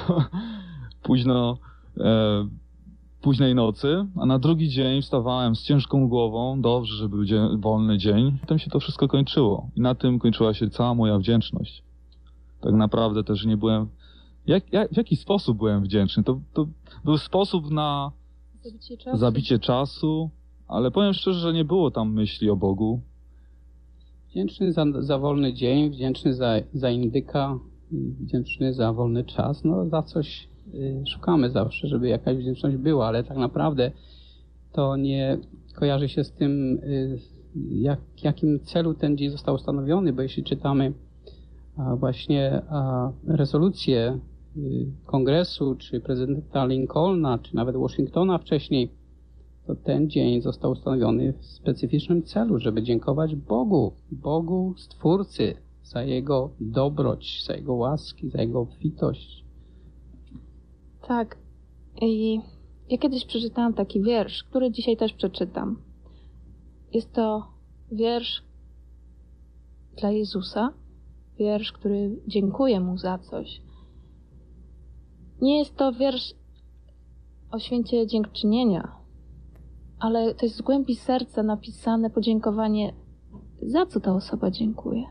późnej nocy, a na drugi dzień wstawałem z ciężką głową, dobrze, że był wolny dzień. Potem się to wszystko kończyło i na tym kończyła się cała moja wdzięczność. Tak naprawdę też nie byłem... W jaki sposób byłem wdzięczny? To był sposób na zabicie czasu, ale powiem szczerze, że nie było tam myśli o Bogu. Wdzięczny za wolny dzień, wdzięczny za indyka, wdzięczny za wolny czas. No za coś szukamy zawsze, żeby jakaś wdzięczność była, ale tak naprawdę to nie kojarzy się z tym, jakim celu ten dzień został ustanowiony, bo jeśli czytamy właśnie rezolucję Kongresu, czy prezydenta Lincolna, czy nawet Washingtona wcześniej, to ten dzień został ustanowiony w specyficznym celu, żeby dziękować Bogu Stwórcy za Jego dobroć, za Jego łaski, za Jego obfitość. Tak. I ja kiedyś przeczytałam taki wiersz, który dzisiaj też przeczytam. Jest to wiersz dla Jezusa, wiersz, który dziękuje Mu za coś. Nie jest to wiersz o święcie dziękczynienia, ale to jest z głębi serca napisane podziękowanie, za co ta osoba dziękuje.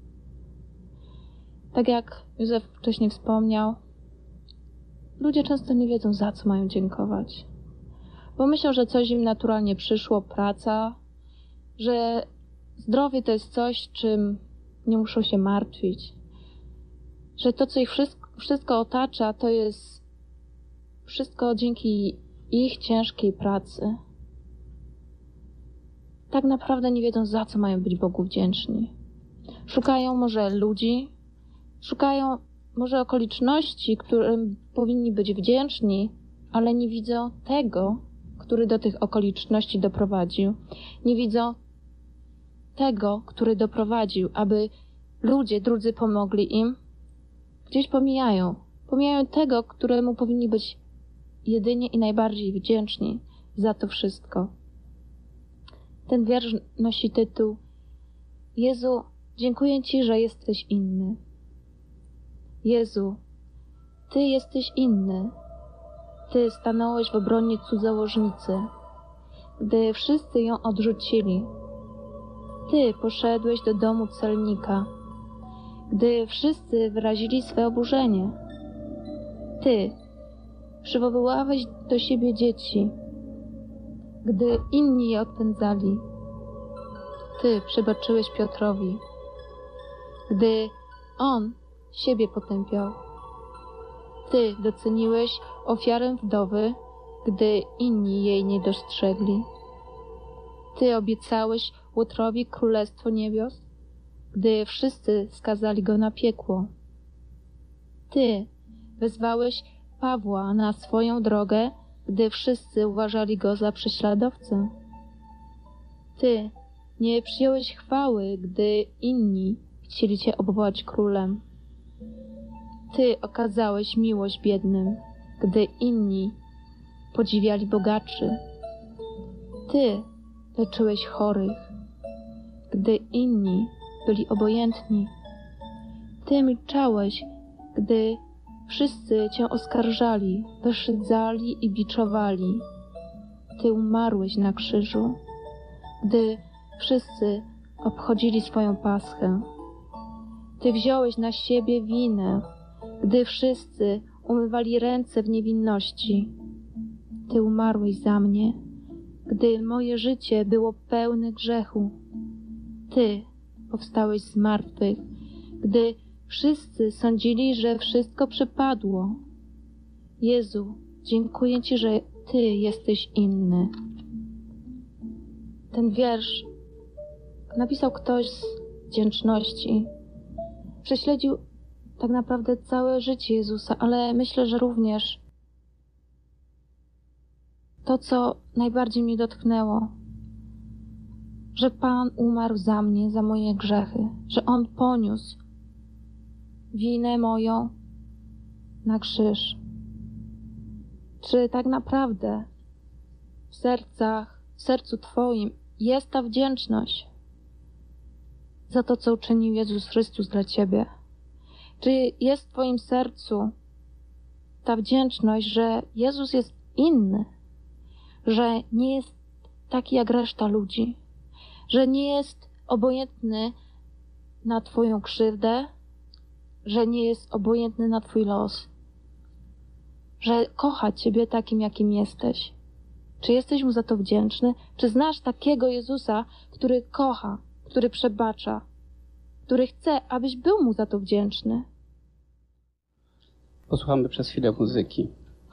Tak jak Józef wcześniej wspomniał, ludzie często nie wiedzą, za co mają dziękować. Bo myślą, że coś im naturalnie przyszło, praca, że zdrowie to jest coś, czym nie muszą się martwić. Że to, co ich wszystko otacza, to jest wszystko dzięki ich ciężkiej pracy. Tak naprawdę nie wiedzą, za co mają być Bogu wdzięczni. Szukają może ludzi, szukają może okoliczności, którym powinni być wdzięczni, ale nie widzą tego, który do tych okoliczności doprowadził. Nie widzą tego, który doprowadził, aby ludzie drudzy pomogli im. Gdzieś pomijają tego, któremu powinni być jedynie i najbardziej wdzięczni za to wszystko. Ten wiersz nosi tytuł: Jezu, dziękuję Ci, że jesteś inny. Jezu, Ty jesteś inny. Ty stanąłeś w obronie cudzołożnicy, gdy wszyscy ją odrzucili. Ty poszedłeś do domu celnika, gdy wszyscy wyrazili swe oburzenie. Ty przywoływałeś do siebie dzieci, gdy inni je odpędzali. Ty przebaczyłeś Piotrowi, gdy on siebie potępiał. Ty doceniłeś ofiarę wdowy, gdy inni jej nie dostrzegli. Ty obiecałeś Łotrowi królestwo niebios, gdy wszyscy skazali go na piekło. Ty wezwałeś Pawła na swoją drogę, gdy wszyscy uważali go za prześladowcę. Ty nie przyjąłeś chwały, gdy inni chcieli cię obwołać królem. Ty okazałeś miłość biednym, gdy inni podziwiali bogaczy. Ty leczyłeś chorych, gdy inni byli obojętni. Ty milczałeś, gdy wszyscy cię oskarżali, wyszydzali i biczowali. Ty umarłeś na krzyżu, gdy wszyscy obchodzili swoją paschę. Ty wziąłeś na siebie winę, gdy wszyscy umywali ręce w niewinności. Ty umarłeś za mnie, gdy moje życie było pełne grzechu. Ty powstałeś z martwych, gdy wszyscy sądzili, że wszystko przepadło. Jezu, dziękuję Ci, że Ty jesteś inny. Ten wiersz napisał ktoś z wdzięczności. Prześledził tak naprawdę całe życie Jezusa, ale myślę, że również to, co najbardziej mnie dotknęło, że Pan umarł za mnie, za moje grzechy, że On poniósł winę moją na krzyż. Czy tak naprawdę w sercu Twoim jest ta wdzięczność za to, co uczynił Jezus Chrystus dla Ciebie? Czy jest w Twoim sercu ta wdzięczność, że Jezus jest inny, że nie jest taki jak reszta ludzi, że nie jest obojętny na Twoją krzywdę, że nie jest obojętny na Twój los, że kocha Ciebie takim, jakim jesteś? Czy jesteś Mu za to wdzięczny? Czy znasz takiego Jezusa, który kocha, który przebacza, który chce, abyś był Mu za to wdzięczny? Posłuchamy przez chwilę muzyki.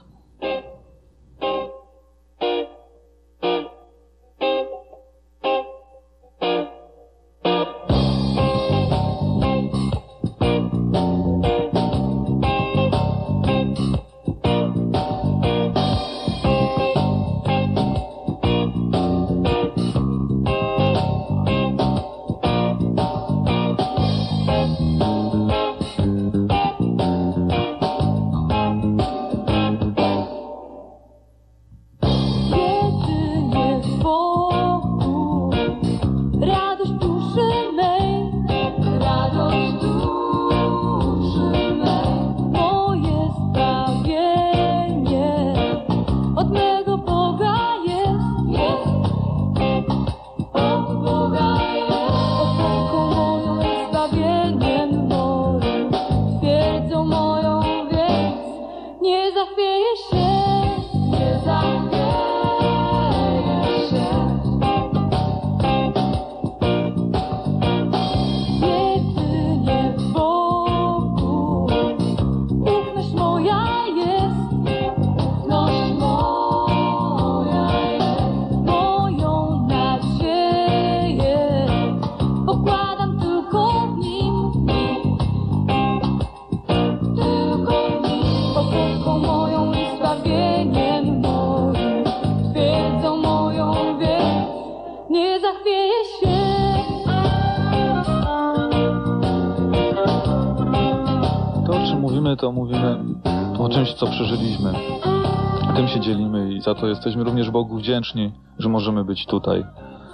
To mówimy o czymś, co przeżyliśmy. Tym się dzielimy i za to jesteśmy również Bogu wdzięczni, że możemy być tutaj.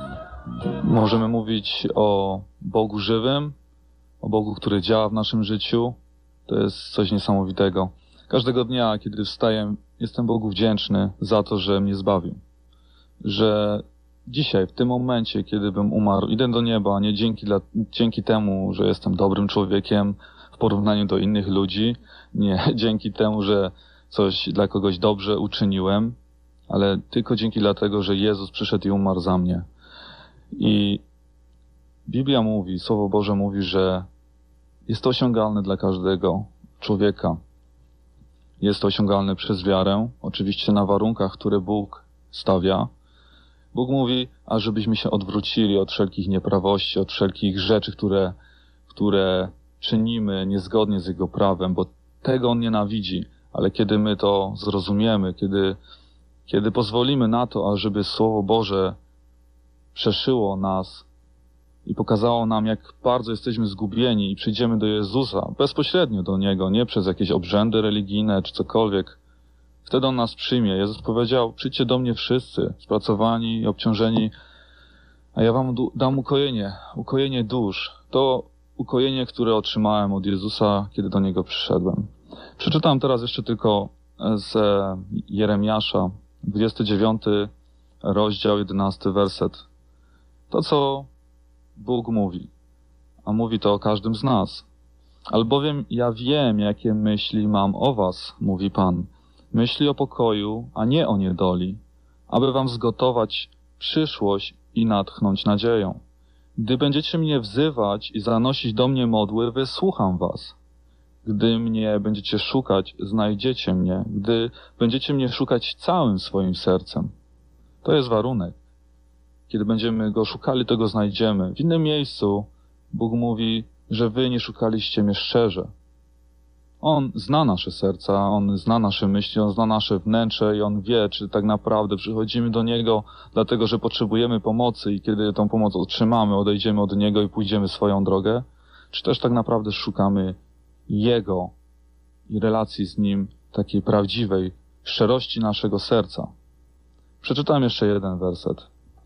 Możemy mówić o Bogu żywym, o Bogu, który działa w naszym życiu. To jest coś niesamowitego. Każdego dnia, kiedy wstaję jestem Bogu wdzięczny za to, że mnie zbawił. Że dzisiaj, w tym momencie, kiedy bym umarł, idę do nieba, nie dzięki temu, że jestem dobrym człowiekiem w porównaniu do innych ludzi, nie dzięki temu, że coś dla kogoś dobrze uczyniłem, ale tylko dzięki dlatego, że Jezus przyszedł i umarł za mnie. I Biblia mówi, Słowo Boże mówi, że jest to osiągalne dla każdego człowieka. Jest to osiągalne przez wiarę, oczywiście na warunkach, które Bóg stawia. Bóg mówi, ażebyśmy się odwrócili od wszelkich nieprawości, od wszelkich rzeczy, które czynimy niezgodnie z Jego prawem, bo tego On nienawidzi. Ale kiedy my to zrozumiemy, kiedy pozwolimy na to, ażeby Słowo Boże przeszyło nas i pokazało nam, jak bardzo jesteśmy zgubieni i przyjdziemy do Jezusa, bezpośrednio do Niego, nie przez jakieś obrzędy religijne czy cokolwiek, wtedy On nas przyjmie. Jezus powiedział, przyjdźcie do mnie wszyscy, spracowani i obciążeni, a ja wam dam ukojenie dusz. To ukojenie, które otrzymałem od Jezusa, kiedy do Niego przyszedłem. Przeczytam teraz jeszcze tylko z Jeremiasza, 29 rozdział, 11 werset. To, co Bóg mówi, a mówi to o każdym z nas. Albowiem ja wiem, jakie myśli mam o was, mówi Pan. Myśli o pokoju, a nie o niedoli, aby wam zgotować przyszłość i natchnąć nadzieją. Gdy będziecie mnie wzywać i zanosić do mnie modły, wysłucham was. Gdy mnie będziecie szukać, znajdziecie mnie. Gdy będziecie mnie szukać całym swoim sercem. To jest warunek. Kiedy będziemy Go szukali, to Go znajdziemy. W innym miejscu Bóg mówi, że wy nie szukaliście mnie szczerze. On zna nasze serca, On zna nasze myśli, On zna nasze wnętrze i On wie, czy tak naprawdę przychodzimy do Niego dlatego, że potrzebujemy pomocy i kiedy tą pomoc otrzymamy, odejdziemy od Niego i pójdziemy swoją drogę, czy też tak naprawdę szukamy Jego i relacji z Nim, takiej prawdziwej szczerości naszego serca. Przeczytam jeszcze jeden werset.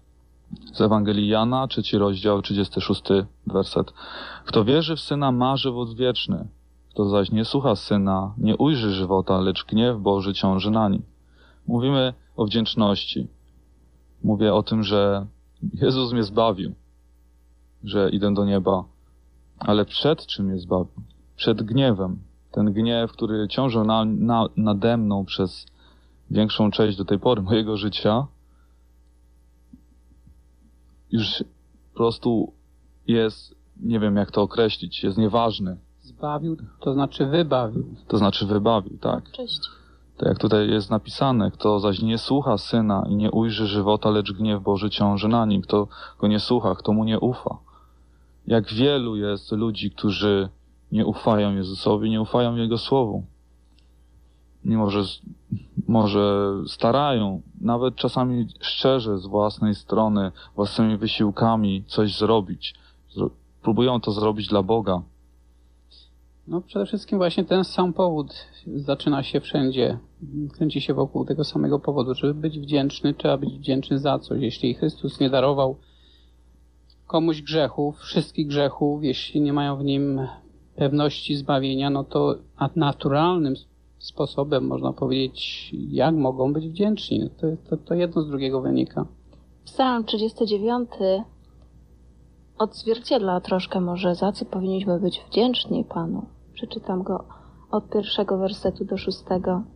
Z Ewangelii Jana, 3 rozdział, 36 werset. Kto wierzy w Syna, ma żywot wieczny. Kto zaś nie słucha Syna, nie ujrzy żywota, lecz gniew Boży ciąży na nim. Mówimy o wdzięczności. Mówię o tym, że Jezus mnie zbawił, że idę do nieba. Ale przed czym mnie zbawił? Przed gniewem. Ten gniew, który ciążył nade mną przez większą część do tej pory mojego życia, już po prostu jest, nie wiem jak to określić, jest nieważny. Zbawił, to znaczy wybawił. To znaczy wybawił, tak. Cześć. Tak jak tutaj jest napisane, kto zaś nie słucha Syna i nie ujrzy żywota, lecz gniew Boży ciąży na nim. Kto go nie słucha, kto mu nie ufa. Jak wielu jest ludzi, którzy nie ufają Jezusowi, nie ufają Jego Słowu. Mimo, że może starają, nawet czasami szczerze z własnej strony, własnymi wysiłkami coś zrobić. Próbują to zrobić dla Boga. No przede wszystkim właśnie ten sam powód zaczyna się wszędzie. Kręci się wokół tego samego powodu. Żeby być wdzięczny, trzeba być wdzięczny za coś. Jeśli Chrystus nie darował komuś grzechów, wszystkich grzechów, jeśli nie mają w nim pewności zbawienia, no to naturalnym sposobem można powiedzieć, jak mogą być wdzięczni. To jedno z drugiego wynika. Psalm 39 odzwierciedla troszkę może, za co powinniśmy być wdzięczni Panu. Przeczytam go od 1 wersetu do 6.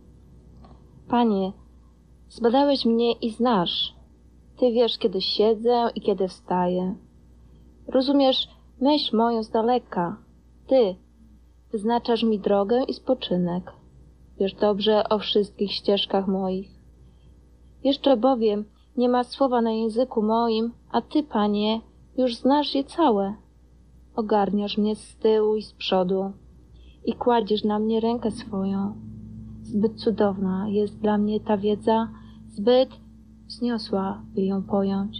Panie, zbadałeś mnie i znasz. Ty wiesz, kiedy siedzę i kiedy wstaję. Rozumiesz myśl moją z daleka. Ty wyznaczasz mi drogę i spoczynek. Wiesz dobrze o wszystkich ścieżkach moich. Jeszcze bowiem nie ma słowa na języku moim, a Ty, Panie, już znasz je całe. Ogarniasz mnie z tyłu i z przodu i kładziesz na mnie rękę swoją. Zbyt cudowna jest dla mnie ta wiedza, zbyt wzniosła, by ją pojąć.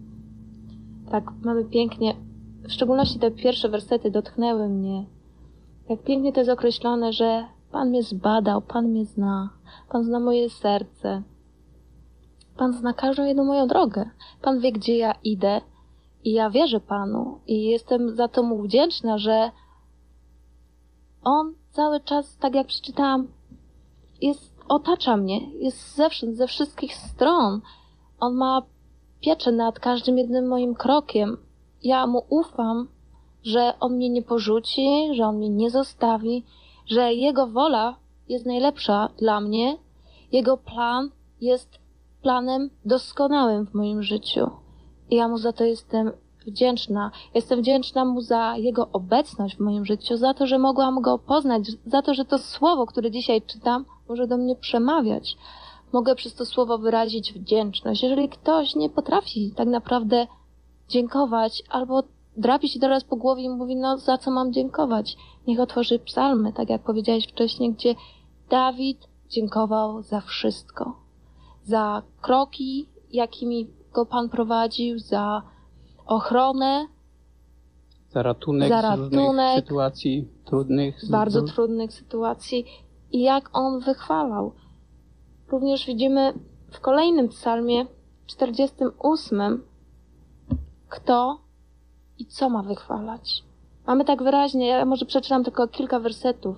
Tak mamy pięknie, w szczególności te pierwsze wersety dotknęły mnie. Jak pięknie to jest określone, że Pan mnie zbadał, Pan mnie zna, Pan zna moje serce. Pan zna każdą jedną moją drogę. Pan wie, gdzie ja idę i ja wierzę Panu i jestem za to Mu wdzięczna, że On cały czas, tak jak przeczytałam, jest otacza mnie, jest zewsząd, ze wszystkich stron. On ma pieczę nad każdym jednym moim krokiem. Ja mu ufam, że on mnie nie porzuci, że on mnie nie zostawi, że jego wola jest najlepsza dla mnie. Jego plan jest planem doskonałym w moim życiu. I ja mu za to jestem wdzięczna. Jestem wdzięczna mu za jego obecność w moim życiu, za to, że mogłam go poznać, za to, że to słowo, które dzisiaj czytam, może do mnie przemawiać. Mogę przez to słowo wyrazić wdzięczność. Jeżeli ktoś nie potrafi tak naprawdę dziękować, albo drapi się teraz po głowie i mówi, no za co mam dziękować? Niech otworzy psalmy, tak jak powiedziałeś wcześniej, gdzie Dawid dziękował za wszystko. Za kroki, jakimi go Pan prowadził, za ochronę, za ratunek z różnych sytuacji trudnych. Bardzo trudnych sytuacji i jak on wychwalał. Również widzimy w kolejnym psalmie, 48, kto i co ma wychwalać. Mamy tak wyraźnie, ja może przeczytam tylko kilka wersetów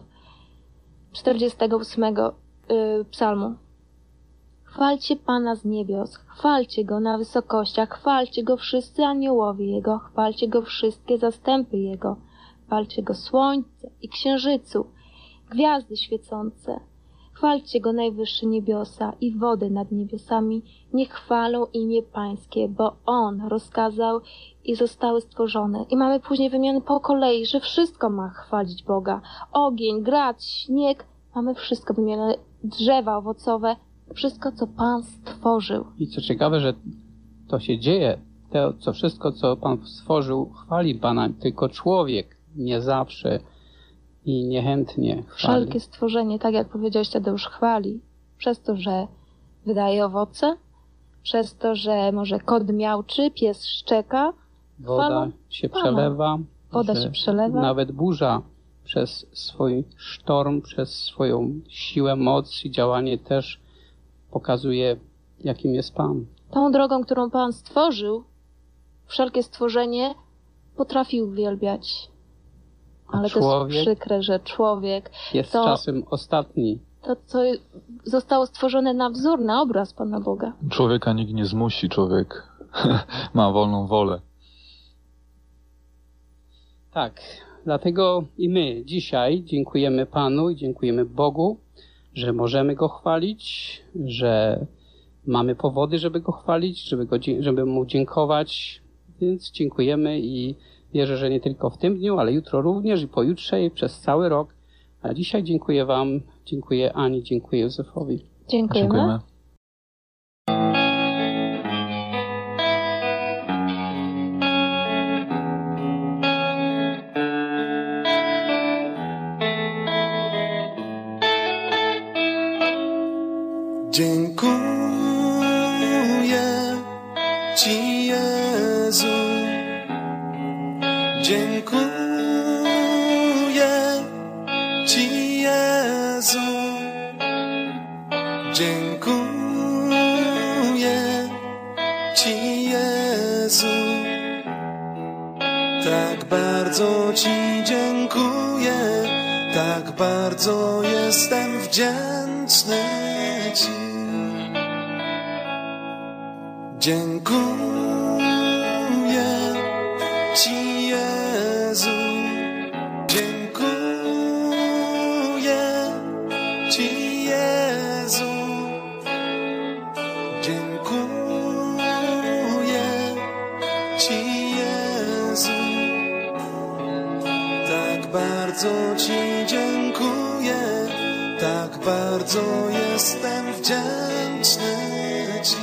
48 psalmu. Chwalcie Pana z niebios, chwalcie Go na wysokościach, chwalcie Go wszyscy aniołowie Jego, chwalcie Go wszystkie zastępy Jego, chwalcie Go słońce i księżycu, gwiazdy świecące, chwalcie Go najwyższe niebiosa i wody nad niebiosami, niech chwalą imię Pańskie, bo On rozkazał i zostały stworzone. I mamy później wymiany po kolei, że wszystko ma chwalić Boga. Ogień, grad, śnieg, mamy wszystko wymienione, drzewa owocowe, wszystko, co Pan stworzył. I co ciekawe, że to się dzieje, to wszystko, co Pan stworzył, chwali Pana, tylko człowiek nie zawsze i niechętnie chwali. Wszelkie stworzenie, tak jak powiedziałeś, Tadeusz, chwali. Przez to, że wydaje owoce, przez to, że może kot miauczy, pies szczeka. Woda się przelewa. Woda się przelewa. Nawet burza przez swój sztorm, przez swoją siłę, moc i działanie też pokazuje, jakim jest Pan. Tą drogą, którą Pan stworzył, wszelkie stworzenie potrafi uwielbiać. Ale to jest przykre, że człowiek jest czasem ostatni. To, co zostało stworzone na wzór, na obraz Pana Boga. Człowieka nikt nie zmusi, człowiek ma wolną wolę. Tak, dlatego i my dzisiaj dziękujemy Panu i dziękujemy Bogu, że możemy Go chwalić, że mamy powody, żeby Go chwalić, żeby Mu dziękować, więc dziękujemy i wierzę, że nie tylko w tym dniu, ale jutro również i pojutrze i przez cały rok. A dzisiaj dziękuję Wam, dziękuję Ani, dziękuję Józefowi. Dziękujemy. Dziękuję Ci, Jezu. Dziękuję Ci, Jezu. Dziękuję Ci, Jezu. Tak bardzo Ci dziękuję, tak bardzo jestem wdzięczny Ci. Dziękuję Ci, Jezu. Dziękuję Ci, Jezu. Dziękuję Ci, Jezu. Tak bardzo Ci dziękuję, tak bardzo jestem wdzięczny Ci.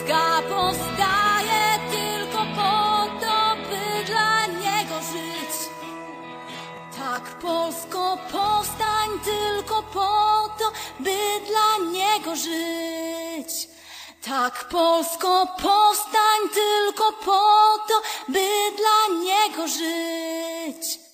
Matka powstaje tylko po to, by dla Niego żyć. Tak, Polsko, powstań tylko po to, by dla Niego żyć. Tak, Polsko, powstań tylko po to, by dla Niego żyć.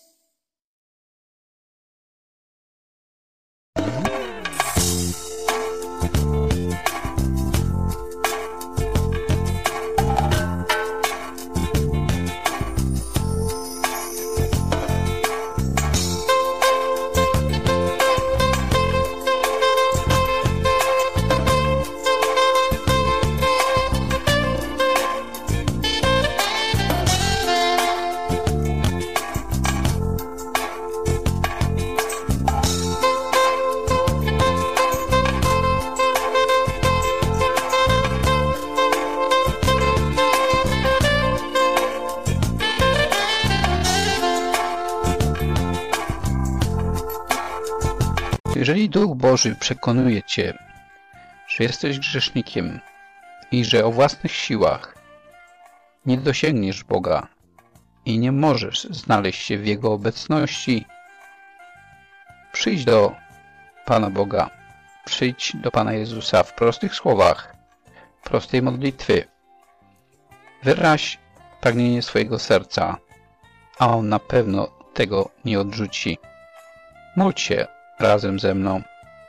Jeżeli Duch Boży przekonuje Cię, że jesteś grzesznikiem i że o własnych siłach nie dosięgniesz Boga i nie możesz znaleźć się w Jego obecności, przyjdź do Pana Boga, przyjdź do Pana Jezusa w prostych słowach, prostej modlitwy. Wyraź pragnienie swojego serca, a On na pewno tego nie odrzuci. Módl się razem ze mną.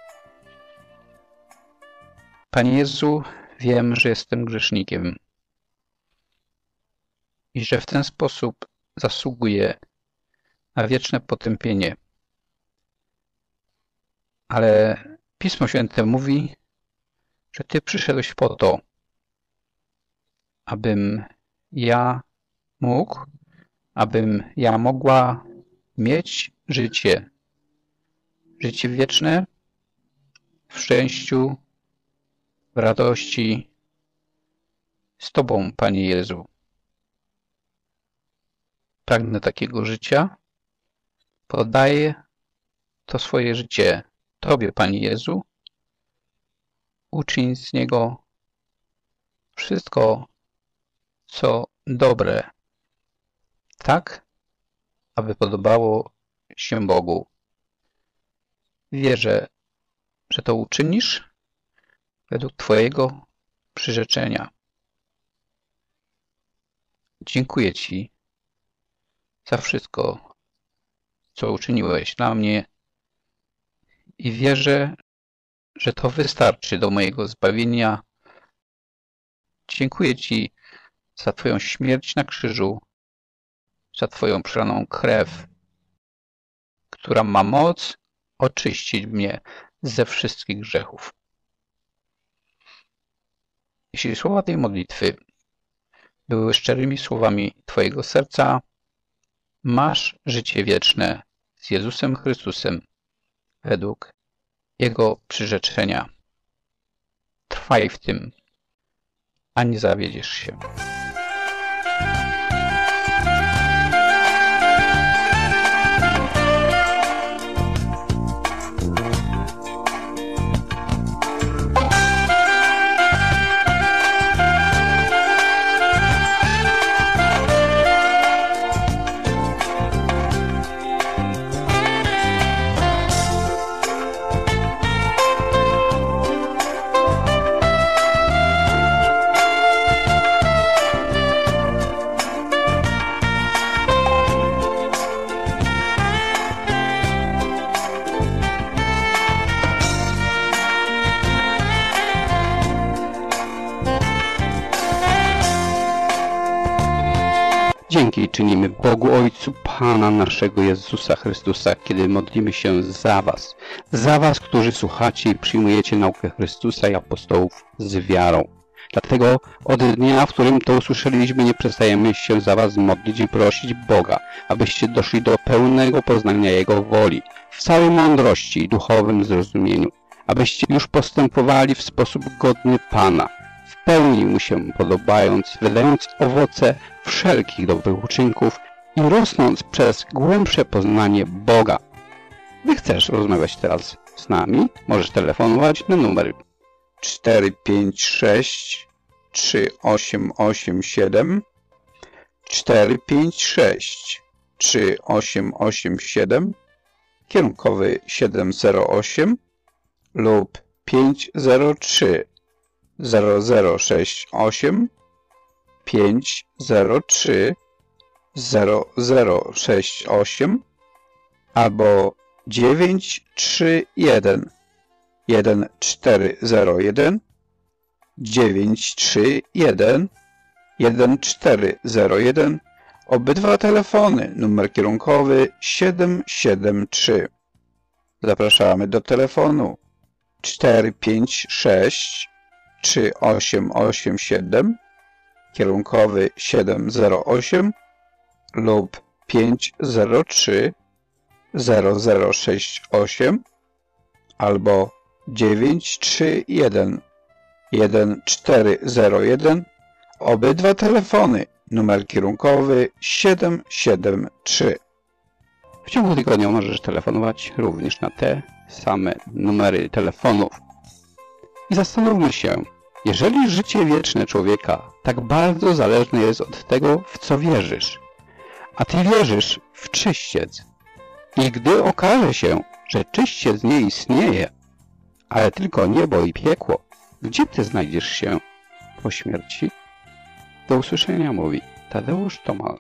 Panie Jezu, wiem, że jestem grzesznikiem i że w ten sposób zasługuję na wieczne potępienie. Ale Pismo Święte mówi, że Ty przyszedłeś po to, abym ja mógł, abym ja mogła mieć życie wieczne w szczęściu, w radości z Tobą, Panie Jezu. Pragnę takiego życia. Poddaję to swoje życie Tobie, Panie Jezu. Uczyń z niego wszystko, co dobre, tak, aby podobało się Bogu. Wierzę, że to uczynisz według Twojego przyrzeczenia. Dziękuję Ci za wszystko, co uczyniłeś dla mnie i wierzę, że to wystarczy do mojego zbawienia. Dziękuję Ci za Twoją śmierć na krzyżu, za Twoją przelaną krew, która ma moc oczyścić mnie ze wszystkich grzechów. Jeśli słowa tej modlitwy były szczerymi słowami Twojego serca, masz życie wieczne z Jezusem Chrystusem według Jego przyrzeczenia. Trwaj w tym, a nie zawiedziesz się. Dzięki czynimy Bogu Ojcu Pana naszego Jezusa Chrystusa, kiedy modlimy się za Was, którzy słuchacie i przyjmujecie naukę Chrystusa i apostołów z wiarą. Dlatego od dnia, w którym to usłyszeliśmy, nie przestajemy się za Was modlić i prosić Boga, abyście doszli do pełnego poznania Jego woli, w całej mądrości i duchowym zrozumieniu, abyście już postępowali w sposób godny Pana, w pełni Mu się podobając, wydając owoce wszelkich dobrych uczynków i rosnąc przez głębsze poznanie Boga. Gdy chcesz rozmawiać teraz z nami, możesz telefonować na numer 456 3887 456 3887, kierunkowy 708 lub 503 0068 503 0068 albo 931 1401 931 1401. Obydwa telefony, numer kierunkowy 773. Zapraszamy do telefonu 456 3887, kierunkowy 708 lub 503 0068 albo 931 1401. Obydwa telefony, numer kierunkowy 773. W ciągu tygodnia możesz telefonować również na te same numery telefonów. I zastanówmy się, jeżeli życie wieczne człowieka tak bardzo zależne jest od tego, w co wierzysz, a ty wierzysz w czyściec, i gdy okaże się, że czyściec nie istnieje, ale tylko niebo i piekło, gdzie ty znajdziesz się po śmierci? Do usłyszenia, mówi Tadeusz Tomal.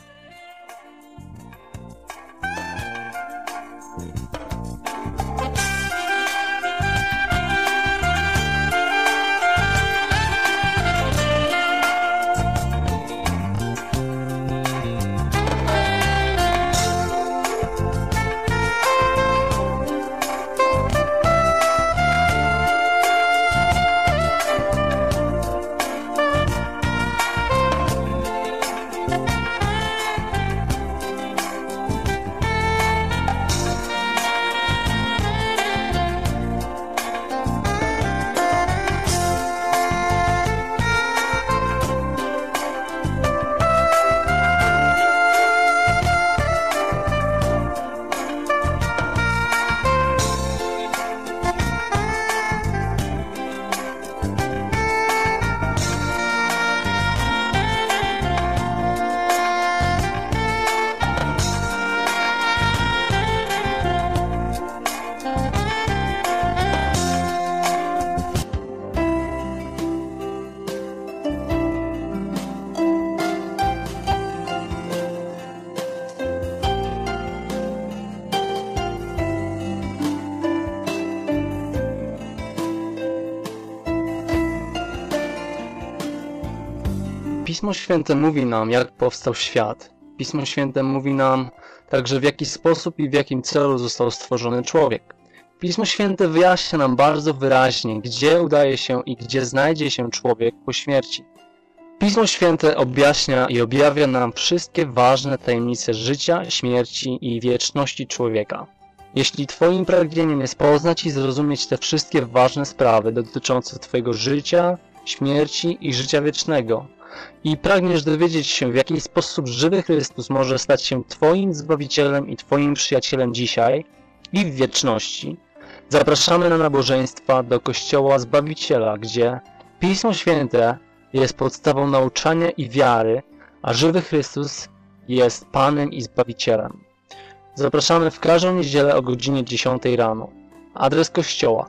Pismo Święte mówi nam, jak powstał świat. Pismo Święte mówi nam także, w jaki sposób i w jakim celu został stworzony człowiek. Pismo Święte wyjaśnia nam bardzo wyraźnie, gdzie udaje się i gdzie znajdzie się człowiek po śmierci. Pismo Święte objaśnia i objawia nam wszystkie ważne tajemnice życia, śmierci i wieczności człowieka. Jeśli Twoim pragnieniem jest poznać i zrozumieć te wszystkie ważne sprawy dotyczące Twojego życia, śmierci i życia wiecznego, i pragniesz dowiedzieć się, w jaki sposób żywy Chrystus może stać się Twoim Zbawicielem i Twoim przyjacielem dzisiaj i w wieczności, zapraszamy na nabożeństwa do Kościoła Zbawiciela, gdzie Pismo Święte jest podstawą nauczania i wiary, a żywy Chrystus jest Panem i Zbawicielem. Zapraszamy w każdą niedzielę o godzinie 10 rano. Adres kościoła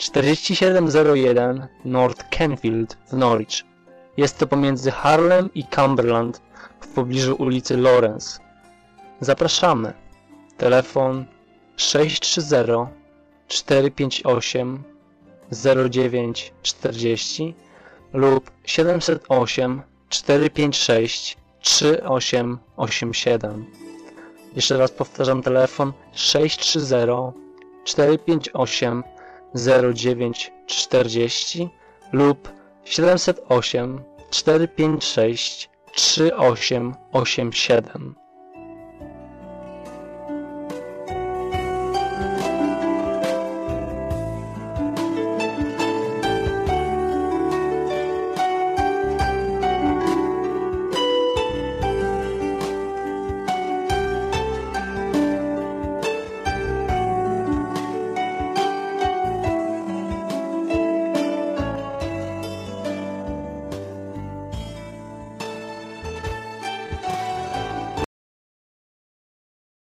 4701 North Kenfield w Norwich. Jest to pomiędzy Harlem i Cumberland w pobliżu ulicy Lawrence. Zapraszamy. Telefon 630 458 0940 lub 708 456 3887. Jeszcze raz powtarzam, telefon 630 458 0940 lub 708 456 3887.